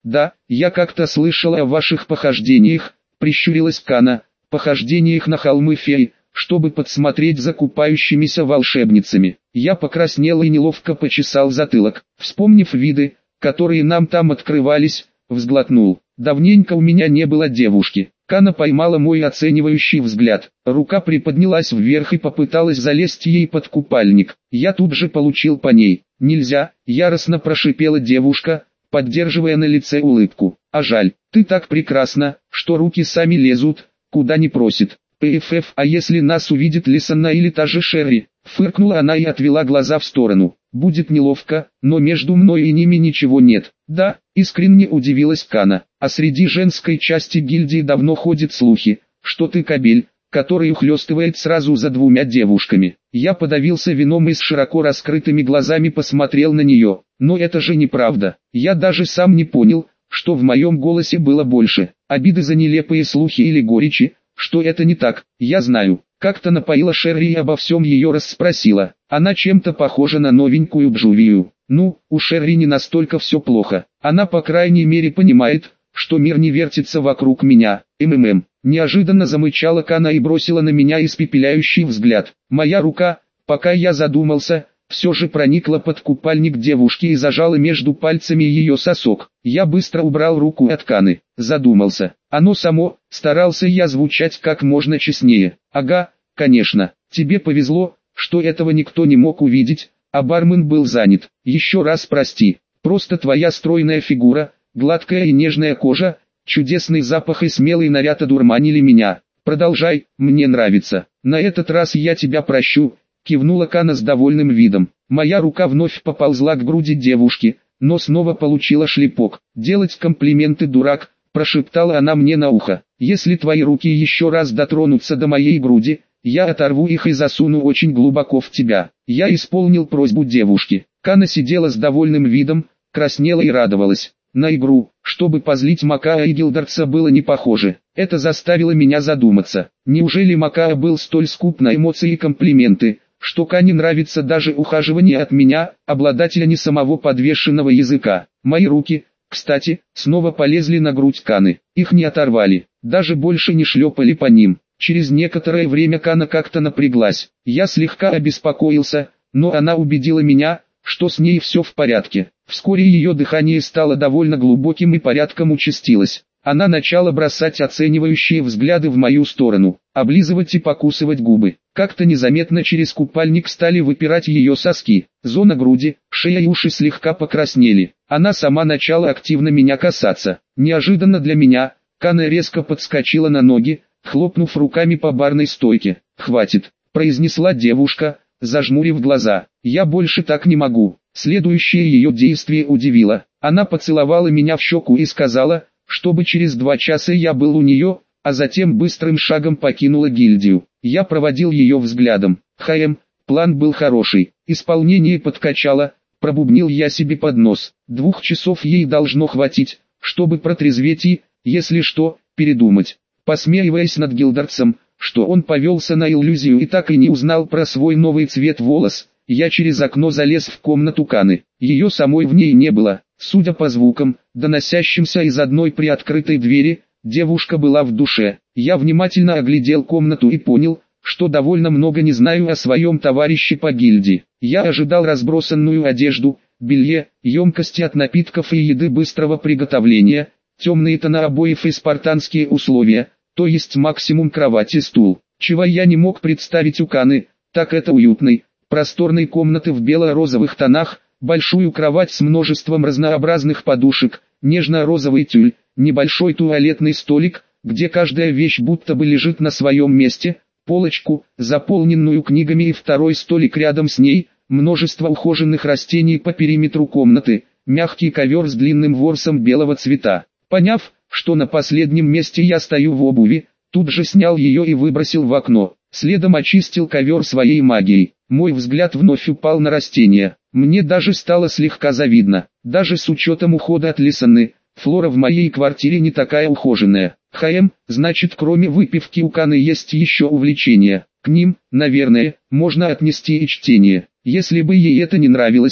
Да, я как-то слышала о ваших похождениях, прищурилась Кана, похождениях на холмы фей, чтобы подсмотреть за купающимися волшебницами. Я покраснел и неловко почесал затылок, вспомнив виды, которые нам там открывались, взглотнул. Давненько у меня не было девушки. Кана поймала мой оценивающий взгляд. Рука приподнялась вверх и попыталась залезть ей под купальник. Я тут же получил по ней. «Нельзя», — яростно прошипела девушка, поддерживая на лице улыбку. «А жаль, ты так прекрасна, что руки сами лезут, куда не просит». «ПФФ, а если нас увидит Лисана или та же Шерри?» Фыркнула она и отвела глаза в сторону. «Будет неловко, но между мной и ними ничего нет». «Да», — искренне удивилась Кана. «А среди женской части гильдии давно ходят слухи, что ты кобель, который ухлёстывает сразу за двумя девушками». Я подавился вином и с широко раскрытыми глазами посмотрел на нее. Но это же неправда. Я даже сам не понял, что в моем голосе было больше обиды за нелепые слухи или горечи, что это не так. Я знаю. Как-то напоила Шерри и обо всем ее расспросила. Она чем-то похожа на новенькую Джувию. Ну, у Шерри не настолько все плохо. Она по крайней мере понимает, что мир не вертится вокруг меня. Неожиданно замычала Кана и бросила на меня испепеляющий взгляд. Моя рука, пока я задумался, все же проникла под купальник девушки и зажала между пальцами ее сосок. Я быстро убрал руку от Каны, задумался. Оно само, старался я звучать как можно честнее. Ага, конечно, тебе повезло, что этого никто не мог увидеть, а бармен был занят. Еще раз прости, просто твоя стройная фигура, гладкая и нежная кожа, чудесный запах и смелый наряд одурманили меня. Продолжай, мне нравится. На этот раз я тебя прощу. Кивнула Кана с довольным видом. Моя рука вновь поползла к груди девушки, но снова получила шлепок. «Делать комплименты, дурак», — прошептала она мне на ухо. «Если твои руки еще раз дотронутся до моей груди, я оторву их и засуну очень глубоко в тебя». Я исполнил просьбу девушки. Кана сидела с довольным видом, краснела и радовалась. На игру, чтобы позлить Макаа и Гилдартса, было не похоже. Это заставило меня задуматься. Неужели Макаа был столь скуп на эмоции и комплименты, что Кане нравится даже ухаживание от меня, обладателя не самого подвешенного языка. Мои руки, кстати, снова полезли на грудь Каны. Их не оторвали, даже больше не шлепали по ним. Через некоторое время Кана как-то напряглась. Я слегка обеспокоился, но она убедила меня, что с ней все в порядке. Вскоре ее дыхание стало довольно глубоким и порядком участилось. Она начала бросать оценивающие взгляды в мою сторону, облизывать и покусывать губы. Как-то незаметно через купальник стали выпирать ее соски, зона груди, шея и уши слегка покраснели. Она сама начала активно меня касаться. Неожиданно для меня, Кана резко подскочила на ноги, хлопнув руками по барной стойке. «Хватит», — произнесла девушка, зажмурив глаза. «Я больше так не могу». Следующее ее действие удивило. Она поцеловала меня в щеку и сказала, чтобы через 2 часа я был у нее, а затем быстрым шагом покинула гильдию. Я проводил ее взглядом. План был хороший, исполнение подкачало, пробубнил я себе под нос. 2 часов ей должно хватить, чтобы протрезветь и, если что, передумать. Посмеиваясь над Гилдартсом, что он повелся на иллюзию и так и не узнал про свой новый цвет волос, я через окно залез в комнату Каны. Ее самой в ней не было. Судя по звукам, доносящимся из одной приоткрытой двери, девушка была в душе. Я внимательно оглядел комнату и понял, что довольно много не знаю о своем товарище по гильдии. Я ожидал разбросанную одежду, белье, емкости от напитков и еды быстрого приготовления, темные тона обоев и спартанские условия, то есть максимум кровать и стул. Чего я не мог представить у Каны, так это уютной, просторной комнаты в бело-розовых тонах, большую кровать с множеством разнообразных подушек, нежно-розовый тюль, небольшой туалетный столик, где каждая вещь будто бы лежит на своем месте, полочку, заполненную книгами и второй столик рядом с ней, множество ухоженных растений по периметру комнаты, мягкий ковер с длинным ворсом белого цвета. Поняв, что на последнем месте я стою в обуви, тут же снял ее и выбросил в окно, следом очистил ковер своей магией. Мой взгляд вновь упал на растения. Мне даже стало слегка завидно. Даже с учетом ухода от Лисаны, флора в моей квартире не такая ухоженная. Значит, кроме выпивки у Каны есть еще увлечения. К ним, наверное, можно отнести и чтение. Если бы ей это не нравилось,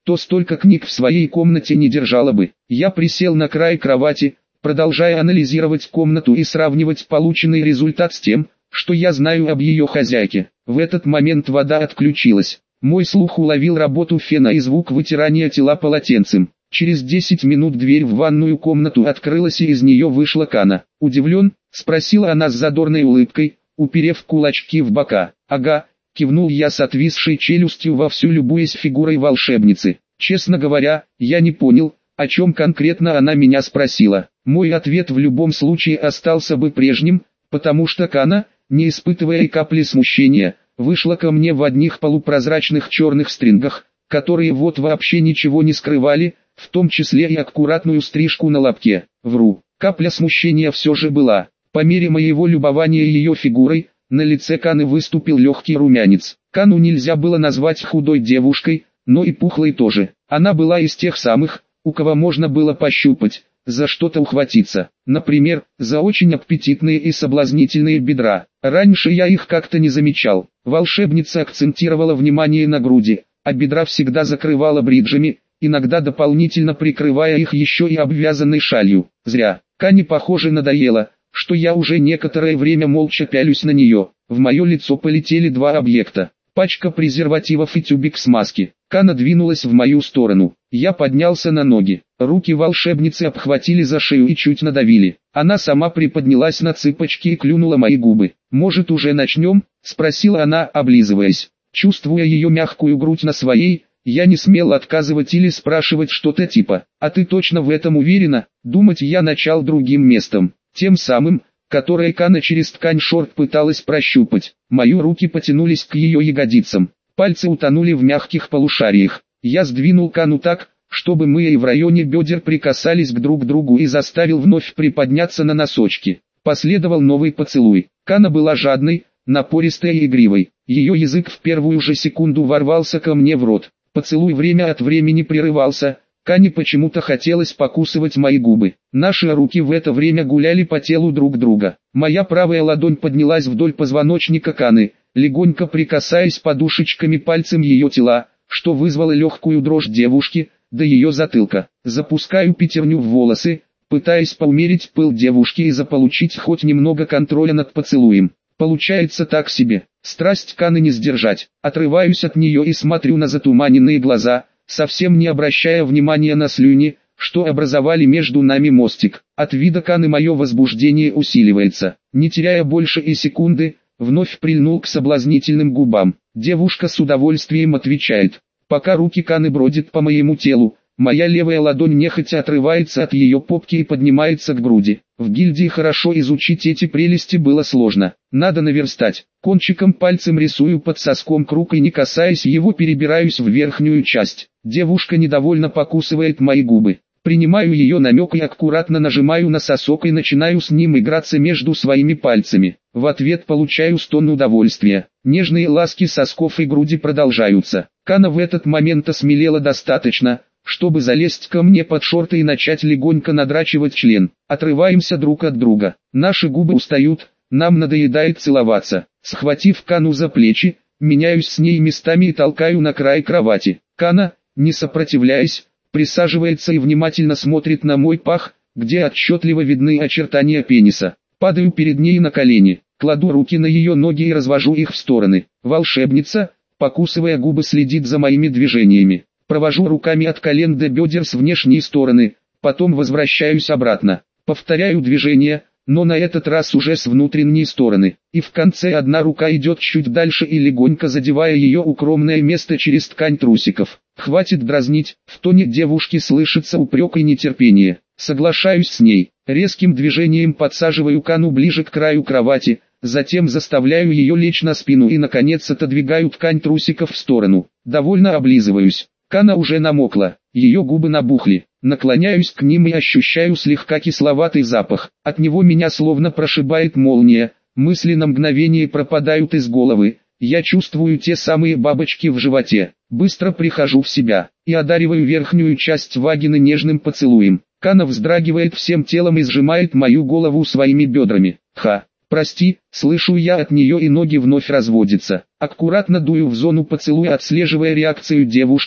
то столько книг в своей комнате не держала бы. Я присел на край кровати, продолжая анализировать комнату и сравнивать полученный результат с тем, что я знаю об ее хозяйке. В этот момент вода отключилась. Мой слух уловил работу фена и звук вытирания тела полотенцем. Через 10 минут дверь в ванную комнату открылась и из нее вышла Кана. «Удивлен?» – спросила она с задорной улыбкой, уперев кулачки в бока. «Ага», – кивнул я с отвисшей челюстью, вовсю любуясь фигурой волшебницы. Честно говоря, я не понял, о чем конкретно она меня спросила. Мой ответ в любом случае остался бы прежним, потому что Кана, не испытывая и капли смущения, вышла ко мне в одних полупрозрачных черных стрингах, которые вот вообще ничего не скрывали, в том числе и аккуратную стрижку на лобке. Вру, капля смущения все же была. По мере моего любования ее фигурой, на лице Каны выступил легкий румянец. Кану нельзя было назвать худой девушкой, но и пухлой тоже. Она была из тех самых, у кого можно было пощупать, за что-то ухватиться. Например, за очень аппетитные и соблазнительные бедра. Раньше я их как-то не замечал. Волшебница акцентировала внимание на груди, а бедра всегда закрывала бриджами, иногда дополнительно прикрывая их еще и обвязанной шалью. Зря. Кане, похоже, надоело, что я уже некоторое время молча пялюсь на нее. В мое лицо полетели два объекта: пачка презервативов и тюбик смазки. Кана двинулась в мою сторону. Я поднялся на ноги. Руки волшебницы обхватили за шею и чуть надавили. Она сама приподнялась на цыпочки и клюнула мои губы. «Может, уже начнем?» – спросила она, облизываясь. Чувствуя ее мягкую грудь на своей, я не смел отказывать или спрашивать что-то типа: «А ты точно в этом уверена?» Думать я начал другим местом, тем самым, которое Кана через ткань шорт пыталась прощупать. Мои руки потянулись к ее ягодицам. Пальцы утонули в мягких полушариях. Я сдвинул Кану так, чтобы мы и в районе бедер прикасались к друг другу, и заставил вновь приподняться на носочки. Последовал новый поцелуй. Кана была жадной, напористой и игривой. Ее язык в первую же секунду ворвался ко мне в рот. Поцелуй время от времени прерывался. Кане почему-то хотелось покусывать мои губы. Наши руки в это время гуляли по телу друг друга. Моя правая ладонь поднялась вдоль позвоночника Каны, легонько прикасаясь подушечками пальцем ее тела, что вызвало легкую дрожь девушки, до ее затылка. Запускаю пятерню в волосы, пытаясь поумерить пыл девушки и заполучить хоть немного контроля над поцелуем. Получается так себе. Страсть Каны не сдержать. Отрываюсь от нее и смотрю на затуманенные глаза, совсем не обращая внимания на слюни, что образовали между нами мостик. От вида Каны мое возбуждение усиливается. Не теряя больше и секунды, вновь прильнул к соблазнительным губам. Девушка с удовольствием отвечает. Пока руки Каны бродят по моему телу, моя левая ладонь нехотя отрывается от ее попки и поднимается к груди. В гильдии хорошо изучить эти прелести было сложно. Надо наверстать. Кончиком пальцем рисую под соском круг и, не касаясь его, перебираюсь в верхнюю часть. Девушка недовольно покусывает мои губы. Принимаю ее намек и аккуратно нажимаю на сосок и начинаю с ним играться между своими пальцами. В ответ получаю стон удовольствия. Нежные ласки сосков и груди продолжаются. Кана в этот момент осмелела достаточно, чтобы залезть ко мне под шорты и начать легонько надрачивать член. Отрываемся друг от друга. Наши губы устают, нам надоедает целоваться. Схватив Кану за плечи, меняюсь с ней местами и толкаю на край кровати. Кана, не сопротивляясь, присаживается и внимательно смотрит на мой пах, где отчетливо видны очертания пениса. Падаю перед ней на колени, кладу руки на ее ноги и развожу их в стороны. Волшебница, покусывая губы, следит за моими движениями. Провожу руками от колен до бедер с внешней стороны, потом возвращаюсь обратно. Повторяю движение, но на этот раз уже с внутренней стороны. И в конце одна рука идет чуть дальше и легонько задевая ее укромное место через ткань трусиков. «Хватит дразнить», в тоне девушки слышится упрек и нетерпение. Соглашаюсь с ней. Резким движением подсаживаю Кану ближе к краю кровати, затем заставляю ее лечь на спину и наконец отодвигаю ткань трусиков в сторону. Довольно облизываюсь. Кана уже намокла, ее губы набухли. Наклоняюсь к ним и ощущаю слегка кисловатый запах. От него меня словно прошибает молния, мысли на мгновение пропадают из головы. Я чувствую те самые бабочки в животе. Быстро прихожу в себя и одариваю верхнюю часть вагины нежным поцелуем. Кана вздрагивает всем телом и сжимает мою голову своими бедрами. «Прости», слышу я от нее, и ноги вновь разводятся. Аккуратно дую в зону поцелуя, отслеживая реакцию девушки,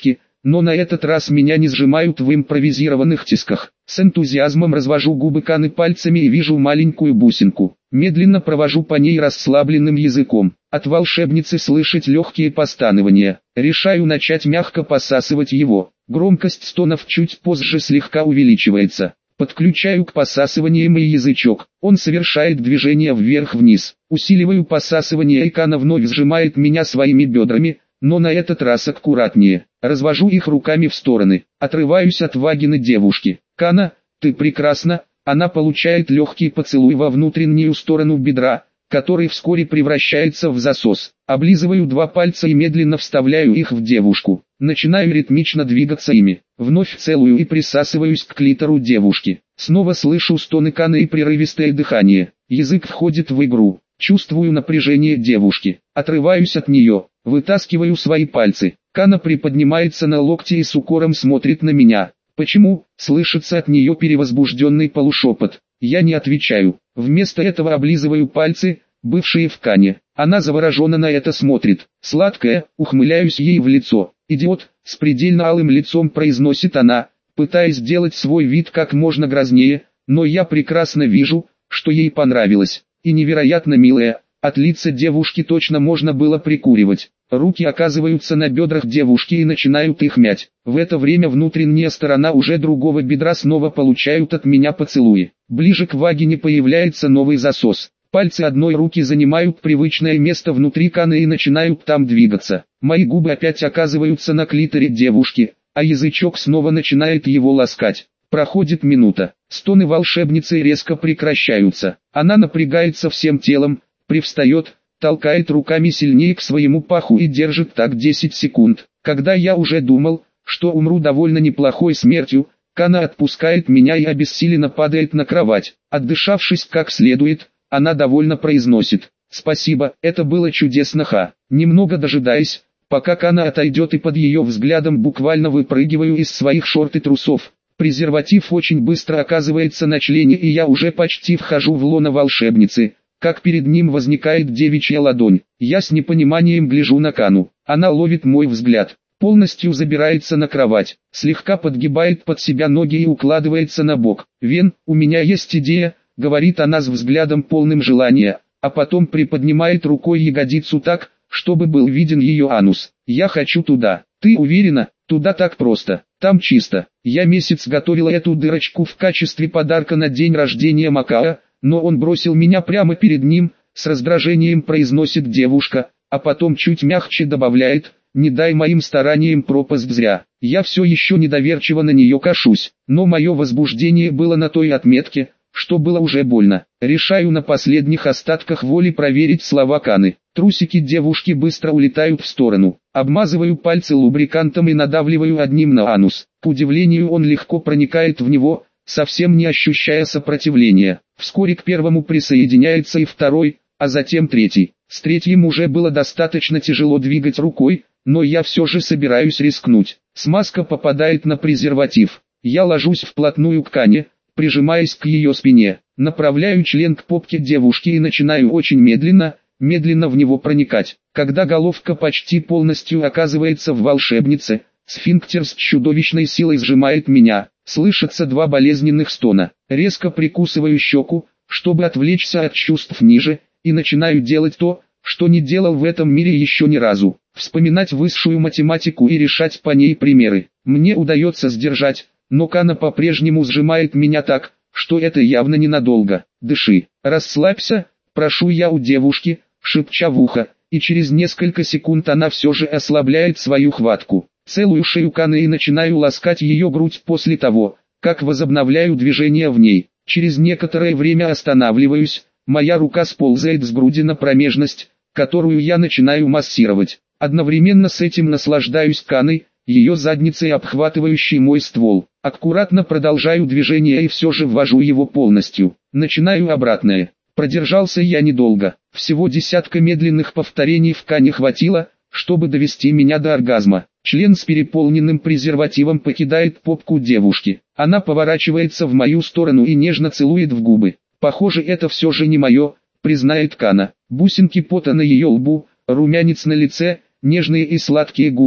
но на этот раз меня не сжимают в импровизированных тисках. С энтузиазмом развожу губы Каны пальцами и вижу маленькую бусинку. Медленно провожу по ней расслабленным языком. От волшебницы слышать легкие постанования. Решаю начать мягко посасывать его. Громкость стонов чуть позже слегка увеличивается. Подключаю к посасываниям и язычок. Он совершает движение вверх-вниз. Усиливаю посасывание, и Кана вновь сжимает меня своими бедрами, но на этот раз аккуратнее. Развожу их руками в стороны. Отрываюсь от вагины девушки. «Кана, ты прекрасна!» Она получает легкий поцелуй во внутреннюю сторону бедра, который вскоре превращается в засос. Облизываю 2 пальца и медленно вставляю их в девушку. Начинаю ритмично двигаться ими. Вновь целую и присасываюсь к клитору девушки. Снова слышу стоны Каны и прерывистое дыхание. Язык входит в игру. Чувствую напряжение девушки. Отрываюсь от нее. Вытаскиваю свои пальцы. Кана приподнимается на локте и с укором смотрит на меня. «Почему?» — слышится от нее перевозбужденный полушепот. Я не отвечаю. Вместо этого облизываю пальцы, бывшие в Кане. Она завороженно на это смотрит. «Сладкая», ухмыляюсь ей в лицо. «Идиот», с предельно алым лицом произносит она, пытаясь сделать свой вид как можно грознее, но я прекрасно вижу, что ей понравилось. И невероятно милая. От лица девушки точно можно было прикуривать. Руки оказываются на бедрах девушки и начинают их мять. В это время внутренняя сторона уже другого бедра снова получают от меня поцелуи. Ближе к вагине появляется новый засос. Пальцы одной руки занимают привычное место внутри Каны и начинают там двигаться. Мои губы опять оказываются на клиторе девушки, а язычок снова начинает его ласкать. Проходит минута. Стоны волшебницы резко прекращаются. Она напрягается всем телом, привстает, толкает руками сильнее к своему паху и держит так 10 секунд. Когда я уже думал, что умру довольно неплохой смертью, Кана отпускает меня и обессиленно падает на кровать. Отдышавшись как следует, она довольно произносит: «Спасибо, это было чудесно, ха». Немного дожидаясь, пока Кана отойдет, и под ее взглядом буквально выпрыгиваю из своих шорт и трусов. Презерватив очень быстро оказывается на члене, и я уже почти вхожу в лоно волшебницы, как перед ним возникает девичья ладонь. Я с непониманием гляжу на Кану. Она ловит мой взгляд, полностью забирается на кровать, слегка подгибает под себя ноги и укладывается на бок. «Вен, у меня есть идея», — говорит она с взглядом полным желания, а потом приподнимает рукой ягодицу так, чтобы был виден ее анус. «Я хочу туда». «Ты уверена? Туда так просто. Там чисто. Я месяц готовила эту дырочку в качестве подарка на день рождения Макао, но он бросил меня прямо перед ним», — с раздражением произносит девушка, а потом чуть мягче добавляет: «Не дай моим стараниям пропасть зря». Я все еще недоверчиво на нее кашусь, но мое возбуждение было на той отметке, что было уже больно. Решаю на последних остатках воли проверить слова Каны. Трусики девушки быстро улетают в сторону. Обмазываю пальцы лубрикантом и надавливаю одним на анус. К удивлению, он легко проникает в него, совсем не ощущая сопротивления. Вскоре к первому присоединяется и второй, а затем третий. С третьим уже было достаточно тяжело двигать рукой, но я все же собираюсь рискнуть. Смазка попадает на презерватив. Я ложусь вплотную к Кане, прижимаясь к ее спине. Направляю член к попке девушки и начинаю очень медленно в него проникать. Когда головка почти полностью оказывается в волшебнице, сфинктер с чудовищной силой сжимает меня. Слышатся 2 болезненных стона. Резко прикусываю щеку, чтобы отвлечься от чувств ниже, и начинаю делать то, что не делал в этом мире еще ни разу. Вспоминать высшую математику и решать по ней примеры. Мне удается сдержать, но Кана по-прежнему сжимает меня так, что это явно ненадолго. «Дыши, расслабься», прошу я у девушки, шепча в ухо, и через несколько секунд она все же ослабляет свою хватку. Целую шею Каны и начинаю ласкать ее грудь после того, как возобновляю движение в ней. Через некоторое время останавливаюсь, моя рука сползает с груди на промежность, которую я начинаю массировать. Одновременно с этим наслаждаюсь Каной, ее задницей, обхватывающей мой ствол. Аккуратно продолжаю движение и все же ввожу его полностью. Начинаю обратное. Продержался я недолго. Всего десятка медленных повторений в Кане хватило, чтобы довести меня до оргазма. Член с переполненным презервативом покидает попку девушки. Она поворачивается в мою сторону и нежно целует в губы. «Похоже, это все же не мое», — признает Кана. Бусинки пота на ее лбу, румянец на лице, нежные и сладкие губы,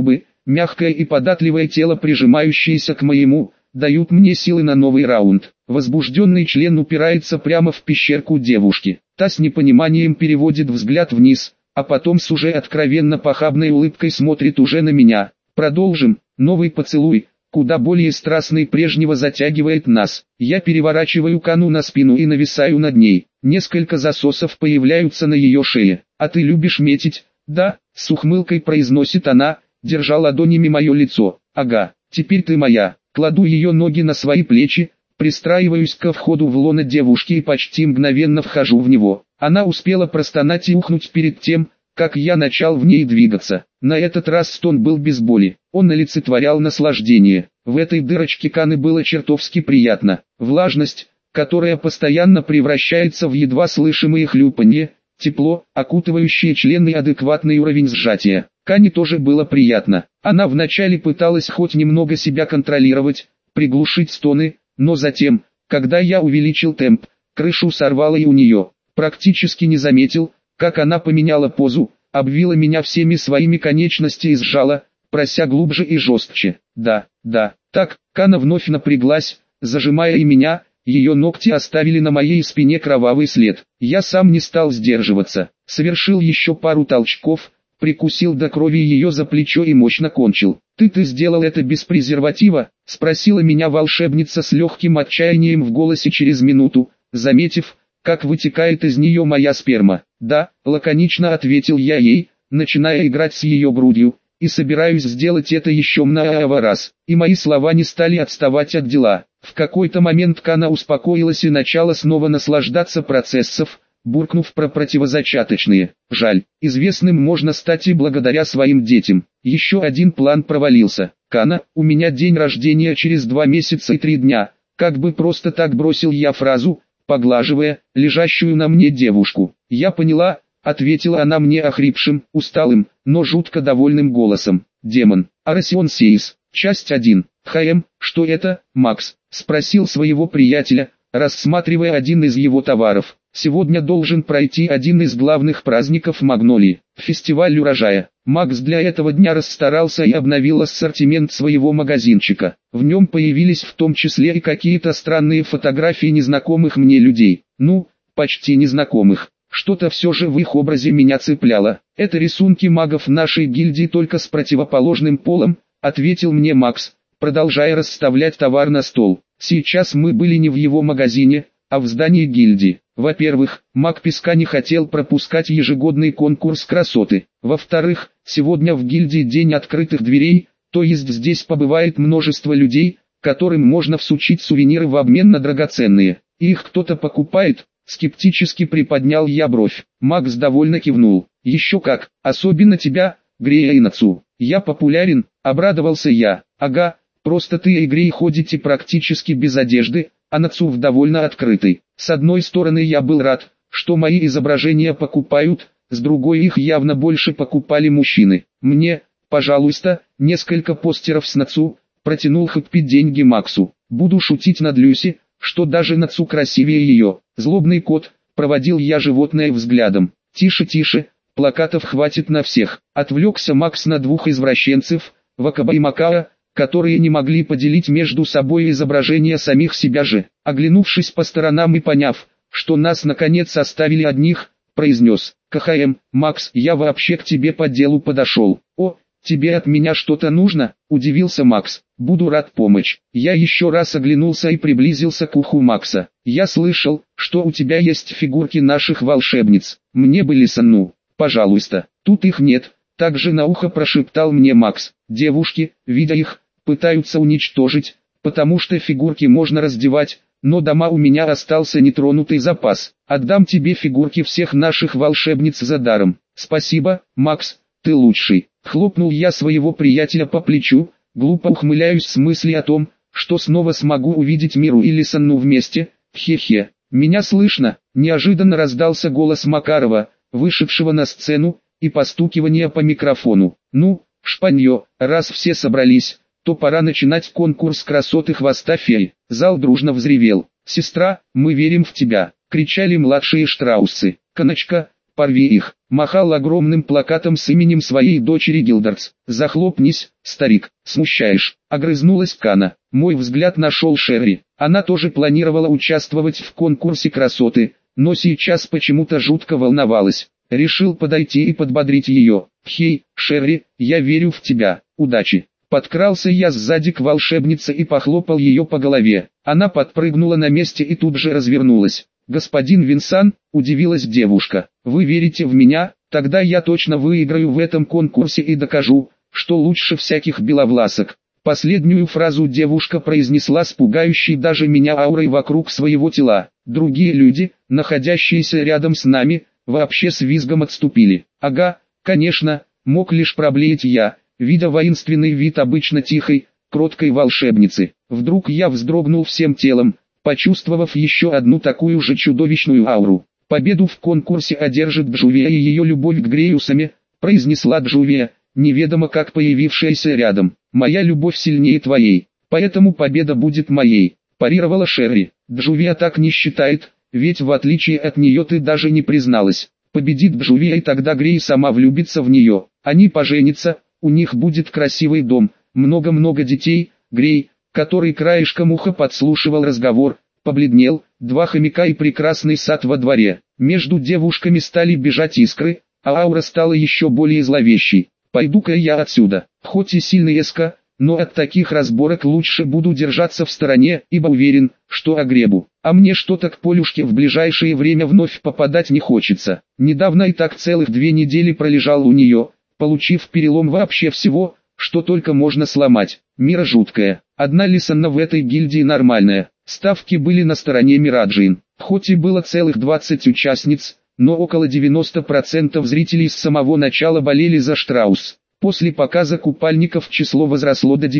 мягкое и податливое тело, прижимающееся к моему, дают мне силы на новый раунд. Возбужденный член упирается прямо в пещерку девушки. Та с непониманием переводит взгляд вниз, а потом с уже откровенно похабной улыбкой смотрит уже на меня. Продолжим. Новый поцелуй, куда более страстный прежнего, затягивает нас. Я переворачиваю Кану на спину и нависаю над ней. Несколько засосов появляются на ее шее. «А ты любишь метить?» «Да», — с ухмылкой произносит она, держа ладонями мое лицо. «Ага, теперь ты моя». Кладу ее ноги на свои плечи, пристраиваюсь ко входу в лоно девушки и почти мгновенно вхожу в него. Она успела простонать и ухнуть перед тем, как я начал в ней двигаться. На этот раз стон был без боли, он олицетворял наслаждение. В этой дырочке Каны было чертовски приятно. Влажность, которая постоянно превращается в едва слышимые хлюпанье, тепло, окутывающее член и адекватный уровень сжатия. Кане тоже было приятно. Она вначале пыталась хоть немного себя контролировать, приглушить стоны, но затем, когда я увеличил темп, крышу сорвало и у нее. Практически не заметил, как она поменяла позу, обвила меня всеми своими конечностями и сжала, прося глубже и жестче. Да, так, Кана вновь напряглась, зажимая и меня, ее ногти оставили на моей спине кровавый след. Я сам не стал сдерживаться, совершил еще пару толчков, прикусил до крови ее за плечо и мощно кончил. «Ты сделал это без презерватива?» — спросила меня волшебница с легким отчаянием в голосе через минуту, заметив, как вытекает из нее моя сперма. «Да», — лаконично ответил я ей, начиная играть с ее грудью, и собираюсь сделать это еще много раз. И мои слова не стали отставать от дела. В какой-то момент Кана успокоилась и начала снова наслаждаться процессом, буркнув про противозачаточные. Жаль, известным можно стать и благодаря своим детям. Еще один план провалился. «Кана, у меня день рождения через 2 месяца и 3 дня», как бы просто так бросил я фразу, поглаживая лежащую на мне девушку. «Я поняла», — ответила она мне охрипшим, усталым, но жутко довольным голосом. «Демон, Арасион Сейс, часть 1. Что это, Макс?» — спросил своего приятеля, рассматривая один из его товаров. «Сегодня должен пройти один из главных праздников Магнолии, фестиваль урожая. Макс для этого дня расстарался и обновил ассортимент своего магазинчика. В нем появились в том числе и какие-то странные фотографии незнакомых мне людей. Ну, почти незнакомых. Что-то все же в их образе меня цепляло. Это рисунки магов нашей гильдии, только с противоположным полом», — ответил мне Макс, продолжая расставлять товар на стол. Сейчас мы были не в его магазине, а в здании гильдии. Во-первых, маг песка не хотел пропускать ежегодный конкурс красоты. Во-вторых, сегодня в гильдии день открытых дверей, то есть здесь побывает множество людей, которым можно всучить сувениры в обмен на драгоценные. И их кто-то покупает? Скептически приподнял я бровь. Макс довольно кивнул. Еще как, особенно тебя, Грея и Нацу. Я популярен, обрадовался я. Ага, просто ты и Грей ходите практически без одежды, а Нацув довольно открытый. С одной стороны, я был рад, что мои изображения покупают, с другой, их явно больше покупали мужчины. Мне, пожалуйста, несколько постеров с Нацу, протянул Хэппи деньги Максу. Буду шутить над Люси, что даже Нацу красивее ее. Злобный кот, проводил я животное взглядом. Тише, плакатов хватит на всех. Отвлекся Макс на 2 извращенцев, Вакаба и Макаа, которые не могли поделить между собой изображения самих себя же. Оглянувшись по сторонам и поняв, что нас наконец оставили одних, произнес: Макс, я вообще к тебе по делу подошел. О, тебе от меня что-то нужно? Удивился Макс. Буду рад помочь. Я еще раз оглянулся и приблизился к уху Макса. Я слышал, что у тебя есть фигурки наших волшебниц. Мне бы лисану, пожалуйста. Тут их нет. Также на ухо прошептал мне Макс. Девушки, видя их, пытаются уничтожить, потому что фигурки можно раздевать, но дома у меня остался нетронутый запас. Отдам тебе фигурки всех наших волшебниц за даром. Спасибо, Макс, ты лучший. Хлопнул я своего приятеля по плечу, глупо ухмыляюсь с мысли о том, что снова смогу увидеть Миру и Лисанну вместе. Хе-хе. Меня слышно? Неожиданно раздался голос Макарова, вышедшего на сцену, и постукивание по микрофону. Ну, шпанье, раз все собрались, то пора начинать конкурс красоты хвоста феи. Зал дружно взревел. «Сестра, мы верим в тебя!» — кричали младшие штраусы. «Коночка, порви их. Махал огромным плакатом с именем своей дочери Гилдардс. Захлопнись, старик, смущаешь. Огрызнулась Кана. Мой взгляд нашел Шерри. Она тоже планировала участвовать в конкурсе красоты, но сейчас почему-то жутко волновалась. Решил подойти и подбодрить ее. «Хей, Шерри, я верю в тебя, удачи!» Подкрался я сзади к волшебнице и похлопал ее по голове. Она подпрыгнула на месте и тут же развернулась. «Господин Винсан», — удивилась девушка, — «вы верите в меня? Тогда я точно выиграю в этом конкурсе и докажу, что лучше всяких беловласок». Последнюю фразу девушка произнесла с пугающей даже меня аурой вокруг своего тела. Другие люди, находящиеся рядом с нами, вообще с визгом отступили. «Ага, конечно», — мог лишь проблеять я, видя воинственный вид обычно тихой, кроткой волшебницы. Вдруг я вздрогнул всем телом, почувствовав еще одну такую же чудовищную ауру. «Победу в конкурсе одержит Джувия и ее любовь к Греюсаме», — произнесла Джувия, неведомо как появившаяся рядом. «Моя любовь сильнее твоей, поэтому победа будет моей», — парировала Шерри. «Джувия так не считает, ведь в отличие от нее ты даже не призналась. Победит Джувия и тогда Грей сама влюбится в нее. Они поженятся, у них будет красивый дом, много-много детей». Грей, который краешком уха подслушивал разговор, побледнел. Два хомяка и прекрасный сад во дворе. Между девушками стали бежать искры, а аура стала еще более зловещей. «Пойду-ка я отсюда, хоть и сильный эска, но от таких разборок лучше буду держаться в стороне, ибо уверен, что огребу. А мне что-то к Полюшке в ближайшее время вновь попадать не хочется. Недавно и так целых 2 недели пролежал у нее, получив перелом вообще всего, что только можно сломать. Мира жуткая. Одна Лисанна в этой гильдии нормальная». Ставки были на стороне Мираджин. Хоть и было целых 20 участниц, но около 90% зрителей с самого начала болели за Штраус. После показа купальников число возросло до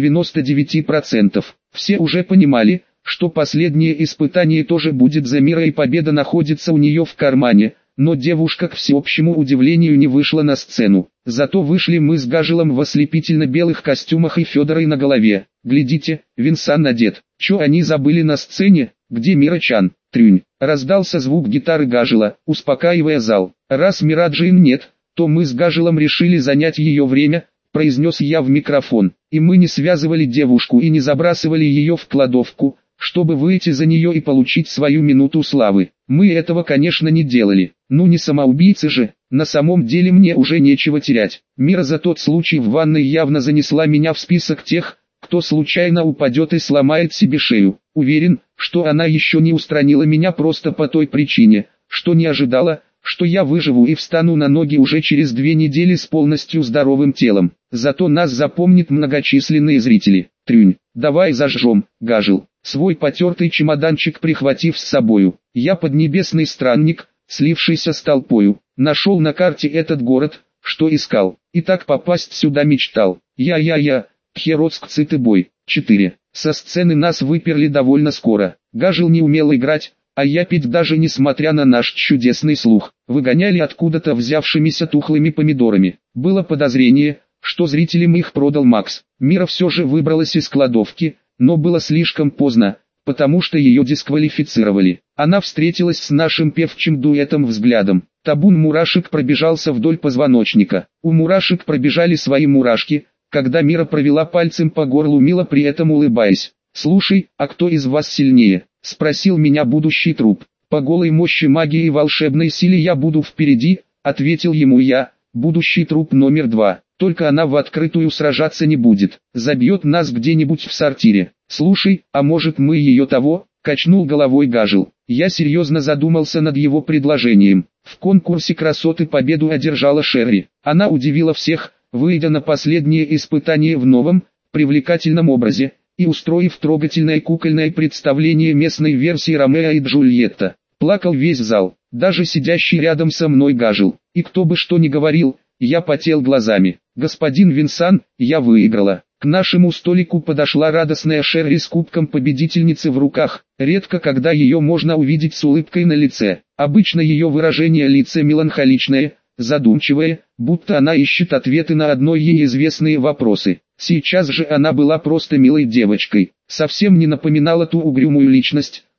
99%. Все уже понимали, что последнее испытание тоже будет за Мира и победа находится у нее в кармане, но девушка к всеобщему удивлению не вышла на сцену. Зато вышли мы с Гажелом в ослепительно-белых костюмах и Федорой на голове. «Глядите, Винсан надет. Чё они забыли на сцене? Где Мира-чан?» «Трюнь!» Раздался звук гитары Гажела, успокаивая зал. «Раз Мираджин нет, то мы с Гажелом решили занять ее время», — произнес я в микрофон. «И мы не связывали девушку и не забрасывали ее в кладовку, чтобы выйти за нее и получить свою минуту славы. Мы этого, конечно, не делали. Ну не самоубийцы же, на самом деле мне уже нечего терять. Мира за тот случай в ванной явно занесла меня в список тех, кто случайно упадет и сломает себе шею. Уверен, что она еще не устранила меня просто по той причине, что не ожидала, что я выживу и встану на ноги уже через 2 недели с полностью здоровым телом. Зато нас запомнят многочисленные зрители. Трюнь, давай зажжем, Гажел, свой потертый чемоданчик прихватив с собою. Я поднебесный странник, слившийся с толпою, нашел на карте этот город, что искал, и так попасть сюда мечтал. Я, Тхеротск Цитыбой. 4. Со сцены нас выперли довольно скоро. Гажел не умел играть, а я петь даже несмотря на наш чудесный слух. Выгоняли откуда-то взявшимися тухлыми помидорами. Было подозрение, что зрителям их продал Макс. Мира все же выбралась из кладовки, но было слишком поздно, потому что ее дисквалифицировали. Она встретилась с нашим певчим дуэтом взглядом. Табун мурашек пробежался вдоль позвоночника. У мурашек пробежали свои мурашки, когда Мира провела пальцем по горлу, мило при этом улыбаясь. «Слушай, а кто из вас сильнее?» — спросил меня будущий труп. «По голой мощи магии и волшебной силе я буду впереди», — ответил ему я, будущий труп номер 2. «Только она в открытую сражаться не будет, забьет нас где-нибудь в сортире». «Слушай, а может мы ее того?» — качнул головой Гажел. Я серьезно задумался над его предложением. В конкурсе красоты победу одержала Шерри. Она удивила всех, выйдя на последнее испытание в новом, привлекательном образе, и устроив трогательное кукольное представление местной версии Ромео и Джульетта. Плакал весь зал, даже сидящий рядом со мной Гажел. И кто бы что ни говорил, я потел глазами. «Господин Винсан, я выиграла». К нашему столику подошла радостная Шерри с кубком победительницы в руках. Редко когда ее можно увидеть с улыбкой на лице. Обычно ее выражение лица меланхоличное, задумчивое, будто она ищет ответы на одно ей известные вопросы. Сейчас же она была просто милой девочкой, совсем не напоминала ту угрюмую личность,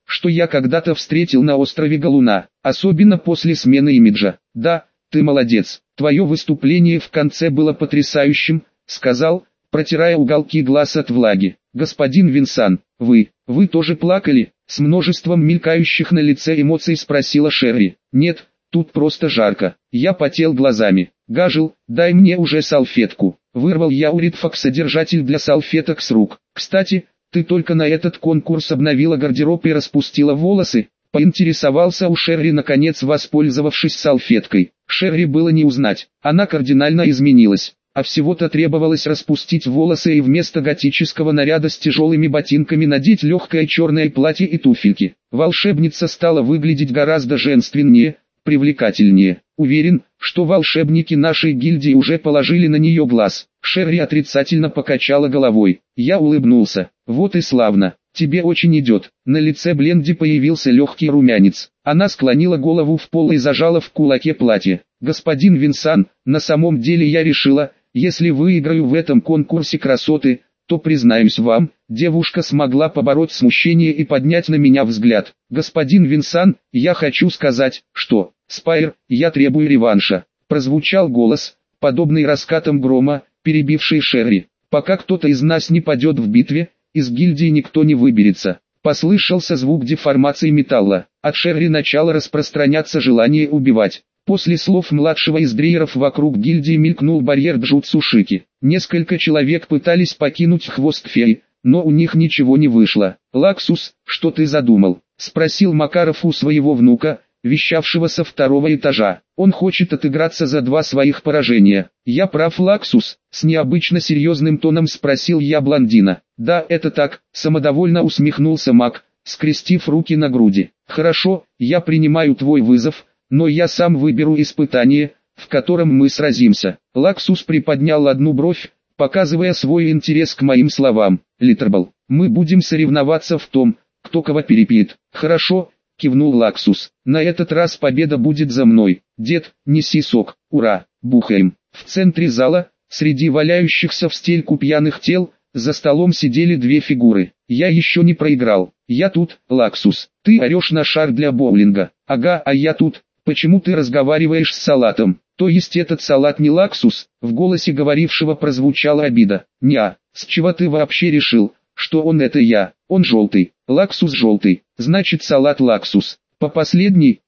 что я когда-то встретил на острове Галуна, особенно после смены имиджа. Да, ты молодец, твое выступление в конце было потрясающим, сказал, протирая уголки глаз от влаги. Господин Винсан, вы тоже плакали? С множеством мелькающих на лице эмоций спросила Шерри. Нет, тут просто жарко. Я потел глазами. Гажил, дай мне уже салфетку. Вырвал я у Ритфак содержатель для салфеток с рук. Кстати, ты только на этот конкурс обновила гардероб и распустила волосы? Поинтересовался у Шерри, наконец воспользовавшись салфеткой. Шерри было не узнать, она кардинально изменилась. А всего-то требовалось распустить волосы и вместо готического наряда с тяжелыми ботинками надеть легкое черное платье и туфельки. Волшебница стала выглядеть гораздо женственнее, привлекательнее. Уверен, что волшебники нашей гильдии уже положили на нее глаз. Шерри отрицательно покачала головой. Я улыбнулся. Вот и славно. Тебе очень идет. На лице Бленди появился легкий румянец. Она склонила голову в пол и зажала в кулаке платье. Господин Винсан, на самом деле я решила, если выиграю в этом конкурсе красоты, то признаюсь вам, девушка смогла побороть смущение и поднять на меня взгляд. Господин Винсан, я хочу сказать, что, Спайр, я требую реванша. Прозвучал голос, подобный раскатам грома, перебивший Шерри. Пока кто-то из нас не падет в битве, из гильдии никто не выберется. Послышался звук деформации металла. От Шерри начало распространяться желание убивать. После слов младшего из дрейеров вокруг гильдии мелькнул барьер Джутсу Шики. Несколько человек пытались покинуть хвост феи, но у них ничего не вышло. «Лаксус, что ты задумал?» — спросил Макаров у своего внука, вещавшего со второго этажа. «Он хочет отыграться за 2 своих поражения». «Я прав, Лаксус?» — с необычно серьезным тоном спросил я блондина. «Да, это так», — самодовольно усмехнулся Мак, скрестив руки на груди. «Хорошо, я принимаю твой вызов, но я сам выберу испытание, в котором мы сразимся». Лаксус приподнял одну бровь, показывая свой интерес к моим словам. «Литербол, мы будем соревноваться в том, кто кого перепьет». «Хорошо», — кивнул Лаксус. «На этот раз победа будет за мной. Дед, неси сок. Ура, бухаем». В центре зала, среди валяющихся в стельку пьяных тел, за столом сидели 2 фигуры. Я еще не проиграл. «Я тут, Лаксус. Ты орешь на шар для боулинга». «Ага, а я тут. Почему ты разговариваешь с салатом?» «То есть этот салат не Лаксус?» В голосе говорившего прозвучала обида. «Неа, с чего ты вообще решил, что он это я? Он желтый. Лаксус желтый, значит салат Лаксус». По последней.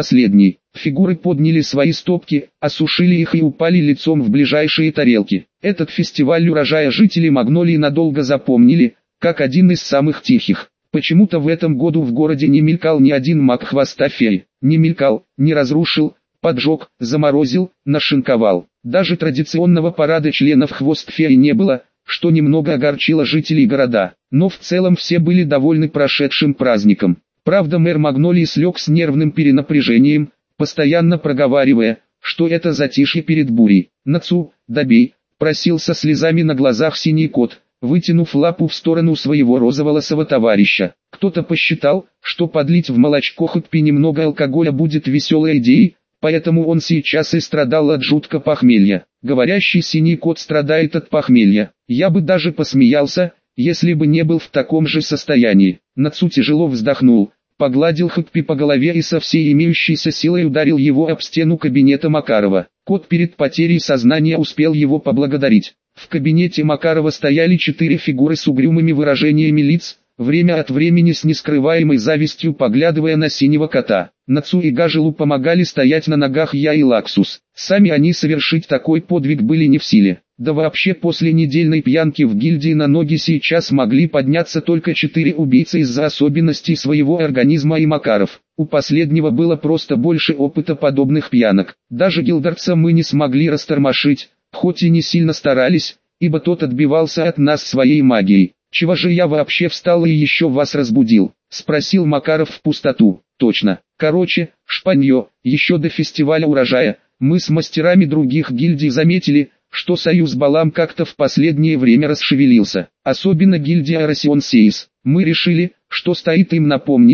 Фигуры подняли свои стопки, осушили их и упали лицом в ближайшие тарелки. Этот фестиваль урожая жители Магнолии надолго запомнили, как один из самых тихих. Почему-то в этом году в городе не мелькал ни один маг хвоста феи. Не мелькал, не разрушил, поджег, заморозил, нашинковал. Даже традиционного парада членов хвост феи не было, что немного огорчило жителей города. Но в целом все были довольны прошедшим праздником. Правда, мэр Магнолии слег с нервным перенапряжением, постоянно проговаривая, что это затишье перед бурей. «Нацу, добей», — просил со слезами на глазах синий кот, вытянув лапу в сторону своего розоволосого товарища. Кто-то посчитал, что подлить в молочко хоть немного алкоголя будет веселой идеей, поэтому он сейчас и страдал от жуткого похмелья. Говорящий синий кот страдает от похмелья. Я бы даже посмеялся, если бы не был в таком же состоянии. Нацу тяжело вздохнул, погладил Хэкпи по голове и со всей имеющейся силой ударил его об стену кабинета Макарова. Кот перед потерей сознания успел его поблагодарить. В кабинете Макарова стояли 4 фигуры с угрюмыми выражениями лиц, время от времени с нескрываемой завистью поглядывая на синего кота. Нацу и Гажелу помогали стоять на ногах я и Лаксус. Сами они совершить такой подвиг были не в силе. Да вообще после недельной пьянки в гильдии на ноги сейчас могли подняться только 4 убийцы из-за особенностей своего организма и Макаров. У последнего было просто больше опыта подобных пьянок. Даже Гилдардса мы не смогли растормошить, хоть и не сильно старались, ибо тот отбивался от нас своей магией. «Чего же я вообще встал и еще вас разбудил?» — спросил Макаров в пустоту. «Точно. Короче, шпанье, еще до фестиваля урожая, мы с мастерами других гильдий заметили, что союз Балам как-то в последнее время расшевелился. Особенно гильдия Арасион Сейс. Мы решили, что стоит им напомнить,